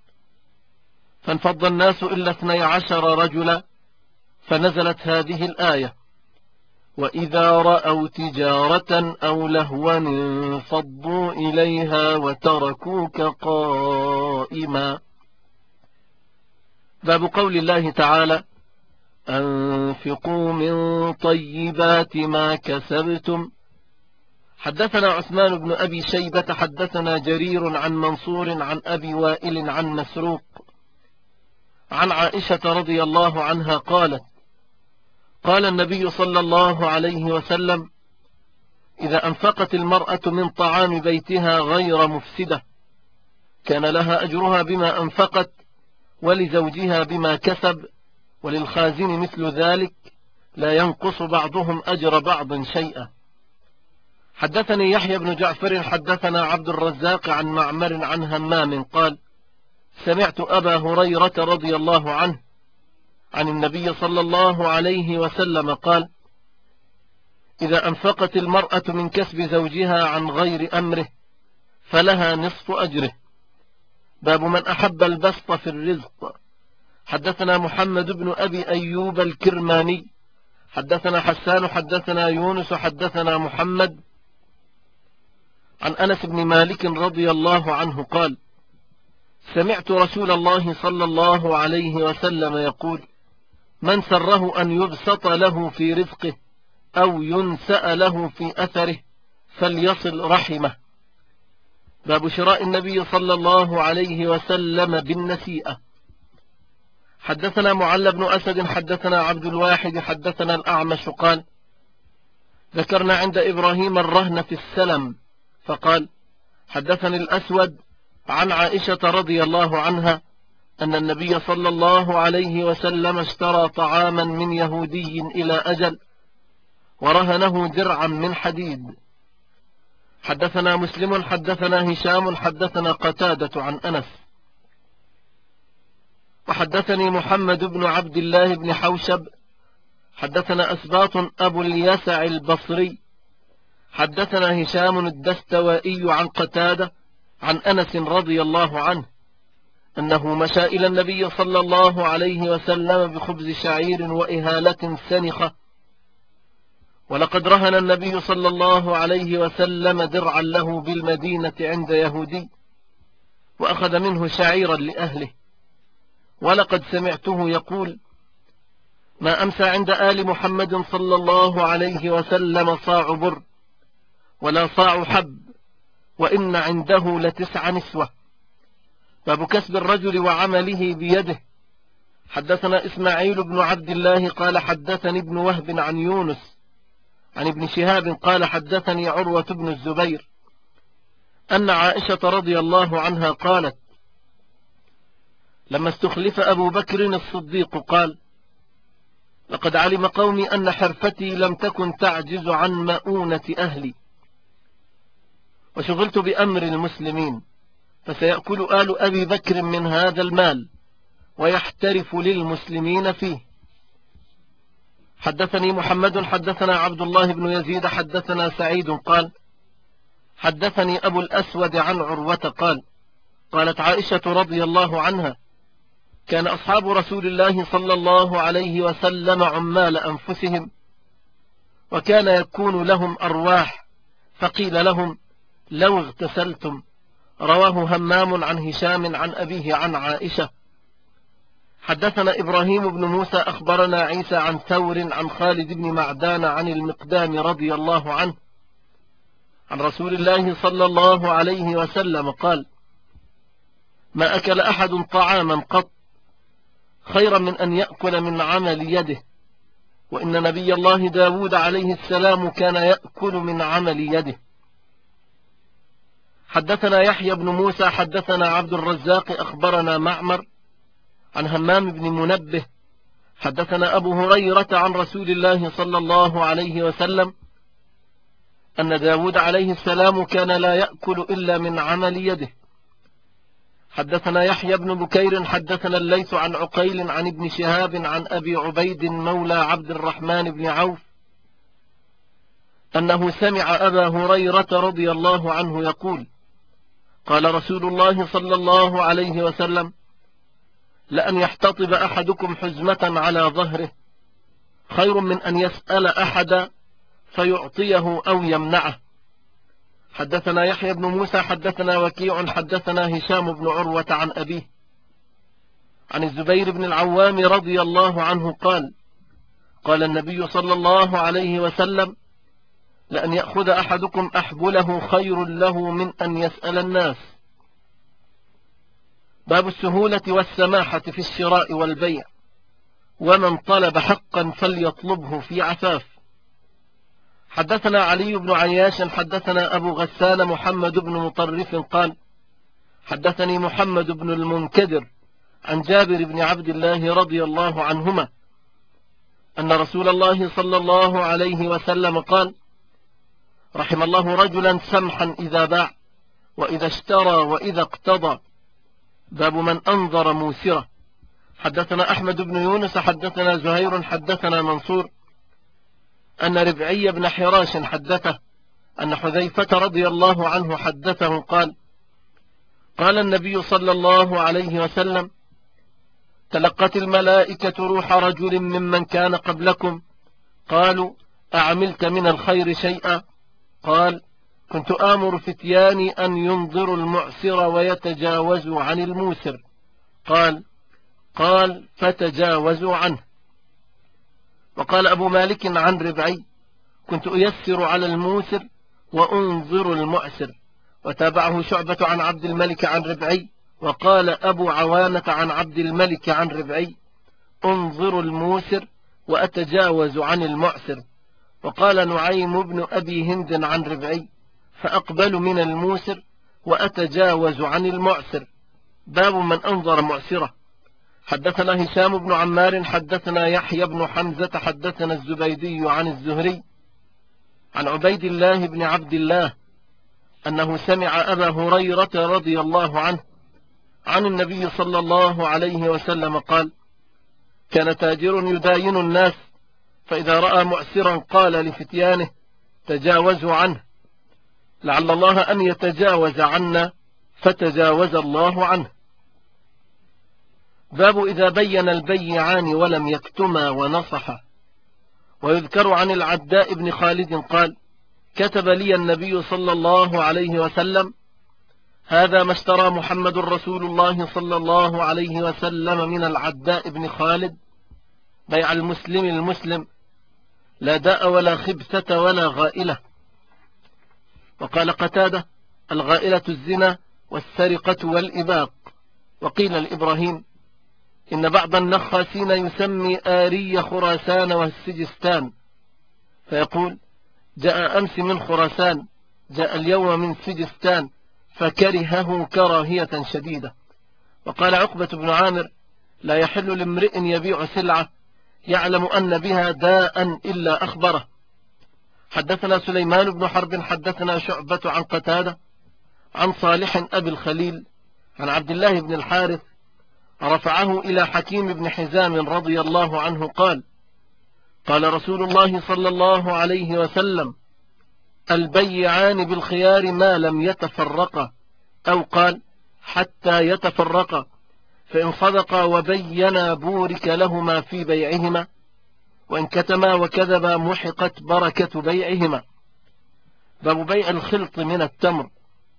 فانفض الناس إلا 12 رجلا، فنزلت هذه الآية: وإذا رأوا تجارة أو لهوا انفضوا إليها وتركوك قائما. باب قول الله تعالى: أنفقوا من طيبات ما كسبتم. حدثنا عثمان بن أبي شيبة حدثنا جرير عن منصور عن أبي وائل عن مسروق عن عائشة رضي الله عنها قالت: قال النبي صلى الله عليه وسلم: إذا أنفقت المرأة من طعام بيتها غير مفسدة كان لها أجرها بما أنفقت، ولزوجها بما كسب، وللخازن مثل ذلك، لا ينقص بعضهم أجر بعض شيئا. حدثني يحيى بن جعفر حدثنا عبد الرزاق عن معمر عن همام قال: سمعت أبا هريرة رضي الله عنه عن النبي صلى الله عليه وسلم قال: إذا أنفقت المرأة من كسب زوجها عن غير أمره فلها نصف أجره. باب من أحب البسط في الرزق. حدثنا محمد بن أبي أيوب الكرماني حدثنا حسان حدثنا يونس حدثنا محمد عن أنس بن مالك رضي الله عنه قال: سمعت رسول الله صلى الله عليه وسلم يقول: من سره أن يبسط له في رزقه أو ينسأ له في أثره فليصل رحمه. باب شراء النبي صلى الله عليه وسلم بالنسيئة. حدثنا معل بن أسد حدثنا عبد الواحد حدثنا الأعمش قال: ذكرنا عند إبراهيم الرهن في السلم، فقال: حدثني الأسود عن عائشة رضي الله عنها أن النبي صلى الله عليه وسلم اشترى طعاما من يهودي إلى أجل ورهنه درعا من حديد. حدثنا مسلم حدثنا هشام حدثنا قتادة عن أنس. وحدثني محمد بن عبد الله بن حوشب حدثنا أسباط أبو اليسع البصري حدثنا هشام الدستوائي عن قتادة عن أنس رضي الله عنه أنه مشى إلى النبي صلى الله عليه وسلم بخبز شعير وإهالة سنخة، ولقد رهن النبي صلى الله عليه وسلم درعا له بالمدينة عند يهودي، وأخذ منه شعيرا لأهله. ولقد سمعته يقول: ما أمسى عند آل محمد صلى الله عليه وسلم صاع بر ولا صاع حب، وإن عنده ل9 نسوة. باب كسب الرجل وعمله بيده. حدثنا إسماعيل بن عبد الله قال حدثني ابن وهب عن يونس عن ابن شهاب قال حدثني عروة بن الزبير أن عائشة رضي الله عنها قالت: لما استخلف أبو بكر الصديق قال: لقد علم قومي أن حرفتي لم تكن تعجز عن مؤونة أهلي، وشغلت بأمر المسلمين، فسيأكل آل أبي بكر من هذا المال ويحترف للمسلمين فيه. حدثني محمد حدثنا عبد الله بن يزيد حدثنا سعيد قال: حدثني أبو الأسود عن عروة قال: قالت عائشة رضي الله عنها: كان أصحاب رسول الله صلى الله عليه وسلم عمال أنفسهم، وكان يكون لهم أرواح، فقيل لهم: لو اغتسلتم. رواه همام عن هشام عن أبيه عن عائشة. حدثنا إبراهيم بن موسى أخبرنا عيسى عن ثور عن خالد بن معدان عن المقدام رضي الله عنه عن رسول الله صلى الله عليه وسلم قال: ما أكل أحد طعاما قط خيرا من أن يأكل من عمل يده، وإن نبي الله داود عليه السلام كان يأكل من عمل يده. حدثنا يحيى بن موسى حدثنا عبد الرزاق أخبرنا معمر عن همام بن منبه حدثنا أبو هريرة عن رسول الله صلى الله عليه وسلم أن داود عليه السلام كان لا يأكل إلا من عمل يده. حدثنا يحيى بن بكير حدثنا الليث عن عقيل عن ابن شهاب عن أبي عبيد مولى عبد الرحمن بن عوف أنه سمع أبا هريرة رضي الله عنه يقول: قال رسول الله صلى الله عليه وسلم: لأن يحتطب أحدكم حزمة على ظهره خير من أن يسأل أحد فيعطيه أو يمنعه. حدثنا يحيى بن موسى حدثنا وكيع حدثنا هشام بن عروة عن أبيه عن الزبير بن العوام رضي الله عنه قال: قال النبي صلى الله عليه وسلم: لأن يأخذ أحدكم أحبله خير له من أن يسأل الناس. باب السهولة والسماحة في الشراء والبيع، ومن طلب حقا فليطلبه في عفاف. حدثنا علي بن عياش حدثنا أبو غسان محمد بن مطرف قال: حدثني محمد بن المنكدر عن جابر بن عبد الله رضي الله عنهما أن رسول الله صلى الله عليه وسلم قال: رحم الله رجلا سمحا إذا باع وإذا اشترى وإذا اقتضى. باب من أنظر موسرة. حدثنا أحمد بن يونس حدثنا زهير حدثنا منصور أن ربعي بن حراش حدثه أن حذيفة رضي الله عنه حدثه قال: قال النبي صلى الله عليه وسلم: تلقت الملائكة روح رجل ممن كان قبلكم، قالوا: أعملت من الخير شيئا؟ قال: كنت آمر فتياني أن ينظروا المعسر ويتجاوزوا عن الموسر. قال: فتجاوزوا عنه. وقال أبو مالك عن ربعي: كنت أيسر على الموسر وأنظر المعسر. وتابعه شعبة عن عبد الملك عن ربعي. وقال أبو عوانة عن عبد الملك عن ربعي: أنظر الموسر وأتجاوز عن المعسر. وقال نعيم بن أبي هند عن ربعي: فأقبل من الموسر وأتجاوز عن المعسر. باب من أنظر معسرة. حدثنا هشام بن عمار حدثنا يحيى بن حمزة حدثنا الزبيدي عن الزهري عن عبيد الله بن عبد الله أنه سمع أبا هريرة رضي الله عنه عن النبي صلى الله عليه وسلم قال: كان تاجر يداين الناس، فإذا رأى معسرا قال لفتيانه: تجاوزوا عنه، لعل الله أن يتجاوز عنا، فتجاوز الله عنه. باب إذا بين البيعان ولم يكتما ونصحا. ويذكر عن العداء بن خالد قال: كتب لي النبي صلى الله عليه وسلم: هذا ما اشترى محمد رسول الله صلى الله عليه وسلم من العداء بن خالد، بيع المسلم المسلم، لا داء ولا خبثة ولا غائلة. وقال قتادة: الغائلة الزنا والسرقة والإباق. وقيل لإبراهيم: إن بعض النخاسين يسمي آري خراسان والسجستان، فيقول: جاء أمس من خراسان، جاء اليوم من سجستان، فكرهه كراهية شديدة. وقال عقبة بن عامر: لا يحل لامرئ يبيع سلعة يعلم أن بها داء إلا أخبره. حدثنا سليمان بن حرب حدثنا شعبة عن قتادة عن صالح أبي الخليل عن عبد الله بن الحارث رفعه إلى حكيم بن حزام رضي الله عنه قال: قال رسول الله صلى الله عليه وسلم: البيعان بالخيار ما لم يتفرقا، أو قال: حتى يتفرقا، فإن صدقا وبينا بورك لهما في بيعهما، وإن كتما وكذبا محقت بركة بيعهما. باب بيع الخلط من التمر.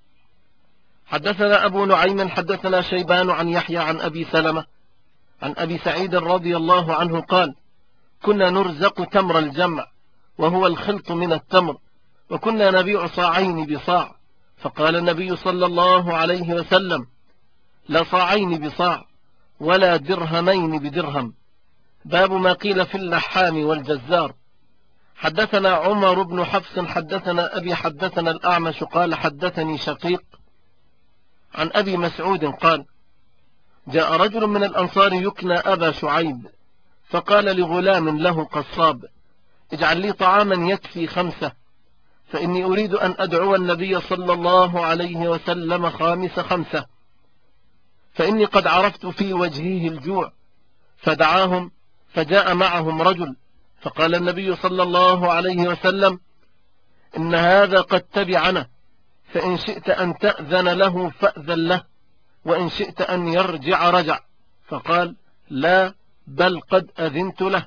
حدثنا أبو نعيم حدثنا شيبان عن يحيى عن أبي سلمة عن أبي سعيد رضي الله عنه قال: كنا نرزق تمر الجمع، وهو الخلط من التمر، وكنا نبيع صاعين بصاع، فقال النبي صلى الله عليه وسلم: لا صاعين بصاع ولا درهمين بدرهم. باب ما قيل في اللحام والجزار. حدثنا عمر بن حفص حدثنا أبي حدثنا الأعمش قال: حدثني شقيق عن أبي مسعود قال: جاء رجل من الأنصار يكنى أبا شعيب، فقال لغلام له قصاب: اجعل لي طعاما يكفي 5، فإني أريد أن أدعو النبي صلى الله عليه وسلم 5، فإني قد عرفت في وجهه الجوع. فدعاهم، فجاء معهم رجل، فقال النبي صلى الله عليه وسلم: إن هذا قد تبعنا، فإن شئت أن تأذن له فأذن له، وإن شئت أن يرجع رجع. فقال: لا، بل قد أذنت له.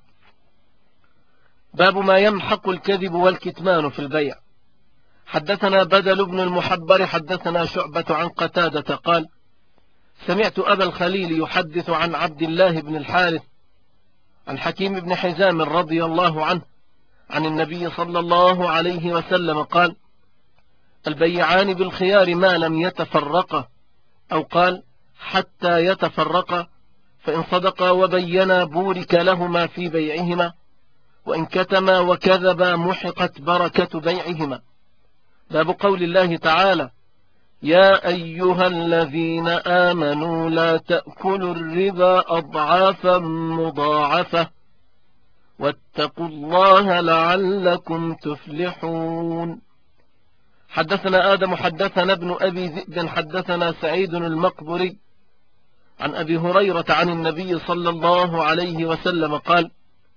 باب ما يمحق الكذب والكتمان في البيع. حدثنا بدل بن المحبر حدثنا شعبة عن قتادة قال: سمعت أبا الخليل يحدث عن عبد الله بن الحارث عن حكيم بن حزام رضي الله عنه عن النبي صلى الله عليه وسلم قال: البيعان بالخيار ما لم يتفرقا، أو قال: حتى يتفرقا، فإن صدقا وبينا بورك لهما في بيعهما، وإن كتما وكذبا محقت بركة بيعهما. باب قول الله تعالى: يا أيها الذين آمنوا لا تأكلوا الربا أضعافا مضاعفة واتقوا الله لعلكم تفلحون. حدثنا آدم حدثنا ابن أبي ذئب حدثنا سعيد المقبري عن أبي هريرة عن النبي صلى الله عليه وسلم قال: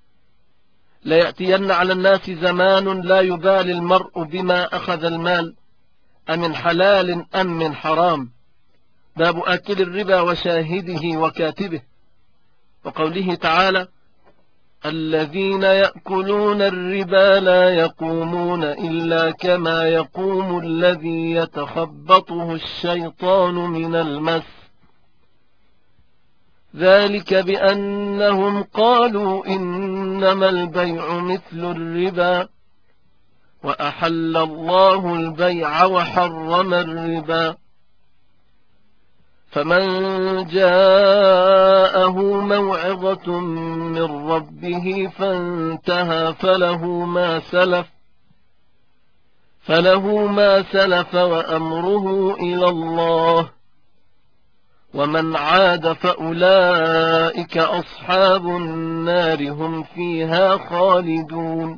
ليأتين على الناس زمان لا يبالي المرء بما أخذ المال أمن حلال أم من حرام. باب آكل الربا وشاهده وكاتبه. وقوله تعالى: الذين يأكلون الربا لا يقومون إلا كما يقوم الذي يتخبطه الشيطان من المس، ذلك بأنهم قالوا إنما البيع مثل الربا وأحل الله البيع وحرم الربا. فمن جاءه موعظة من ربه فانتهى فله ما سلف وأمره إلى الله، ومن عاد فأولئك أصحاب النار هم فيها خالدون.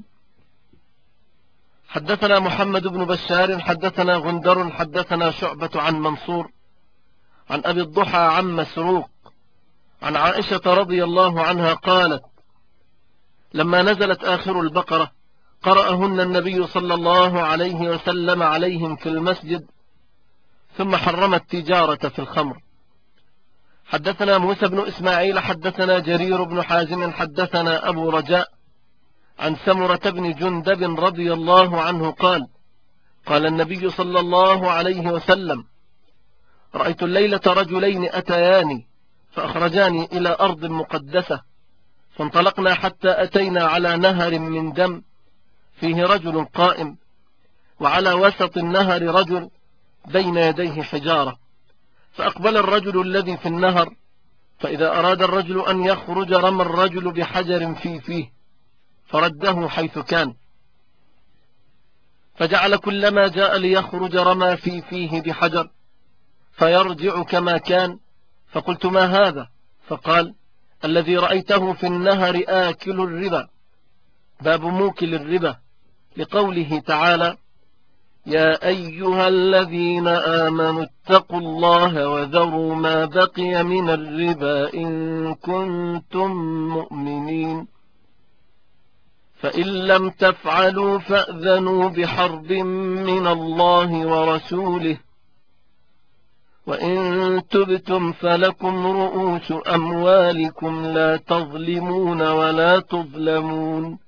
حدثنا محمد بن بشار حدثنا غندر حدثنا شعبة عن منصور عن أبي الضحى عن مسروق عن عائشة رضي الله عنها قالت: لما نزلت آخر البقرة قرأهن النبي صلى الله عليه وسلم عليهم في المسجد، ثم حرم التجارة في الخمر. حدثنا موسى بن إسماعيل حدثنا جرير بن حازم حدثنا أبو رجاء عن سمرة بن جندب رضي الله عنه قال قال النبي صلى الله عليه وسلم: رأيت الليلة رجلين أتياني فأخرجاني إلى أرض مقدسة، فانطلقنا حتى أتينا على نهر من دم فيه رجل قائم، وعلى وسط النهر رجل بين يديه حجارة، فأقبل الرجل الذي في النهر، فإذا أراد الرجل أن يخرج رمى الرجل بحجر في فيه فرده حيث كان، فجعل كلما جاء ليخرج رمى في فيه بحجر فيرجع كما كان. فقلت: ما هذا؟ فقال: الذي رأيته في النهر آكل الربا. باب موكل الربا، لقوله تعالى: يا أيها الذين آمنوا اتقوا الله وذروا ما بقي من الربا إن كنتم مؤمنين، فإن لم تفعلوا فأذنوا بحرب من الله ورسوله، وإن تبتم فلكم رؤوس أموالكم لا تظلمون ولا تظلمون،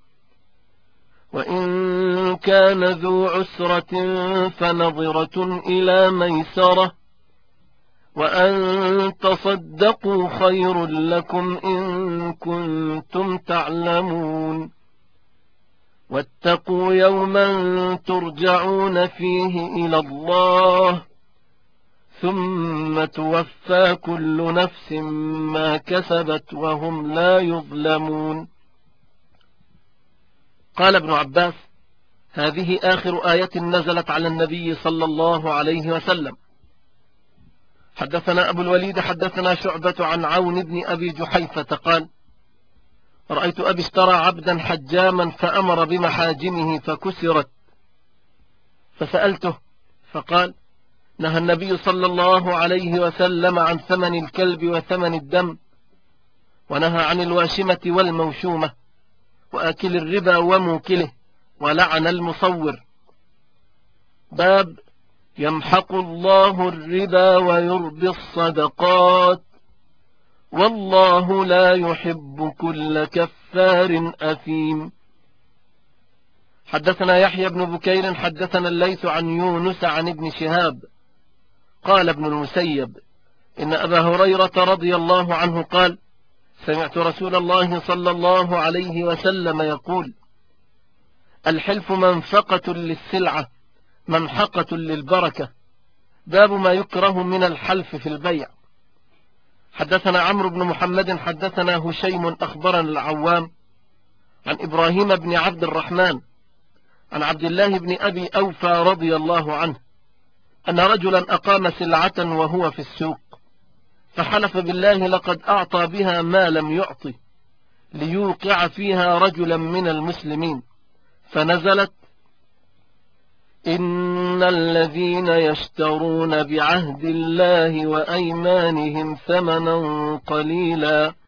وإن كان ذو عسرة فنظرة إلى ميسرة، وأن تصدقوا خير لكم إن كنتم تعلمون، واتقوا يوما ترجعون فيه إلى الله ثم توفى كل نفس ما كسبت وهم لا يظلمون. قال ابن عباس: هذه آخر آية نزلت على النبي صلى الله عليه وسلم. حدثنا أبو الوليد حدثنا شعبة عن عون بن أبي جحيفة قال: رأيت أبي اشترى عبدا حجاما فأمر بمحاجمه فكسرت، فسألته فقال: نهى النبي صلى الله عليه وسلم عن ثمن الكلب وثمن الدم، ونهى عن الواشمة والموشومة وآكل الربا وموكله، ولعن المصور. باب يمحق الله الربا ويربي الصدقات، والله لا يحب كل كفار أثيم. حدثنا يحيى بن بكير حدثنا الليث عن يونس عن ابن شهاب قال ابن المسيب: إن أبا هريرة رضي الله عنه قال: سمعت رسول الله صلى الله عليه وسلم يقول: الحلف منفقة للسلعة ممحقة للبركة. باب ما يكره من الحلف في البيع. حدثنا عمرو بن محمد حدثنا هشيم أخبرنا العوام عن إبراهيم بن عبد الرحمن عن عبد الله بن أبي أوفى رضي الله عنه أن رجلا أقام سلعة وهو في السوق، فحلف بالله لقد أعطى بها ما لم يعطي ليوقع فيها رجلا من المسلمين، فنزلت: إن الذين يشترون بعهد الله وأيمانهم ثمنا قليلا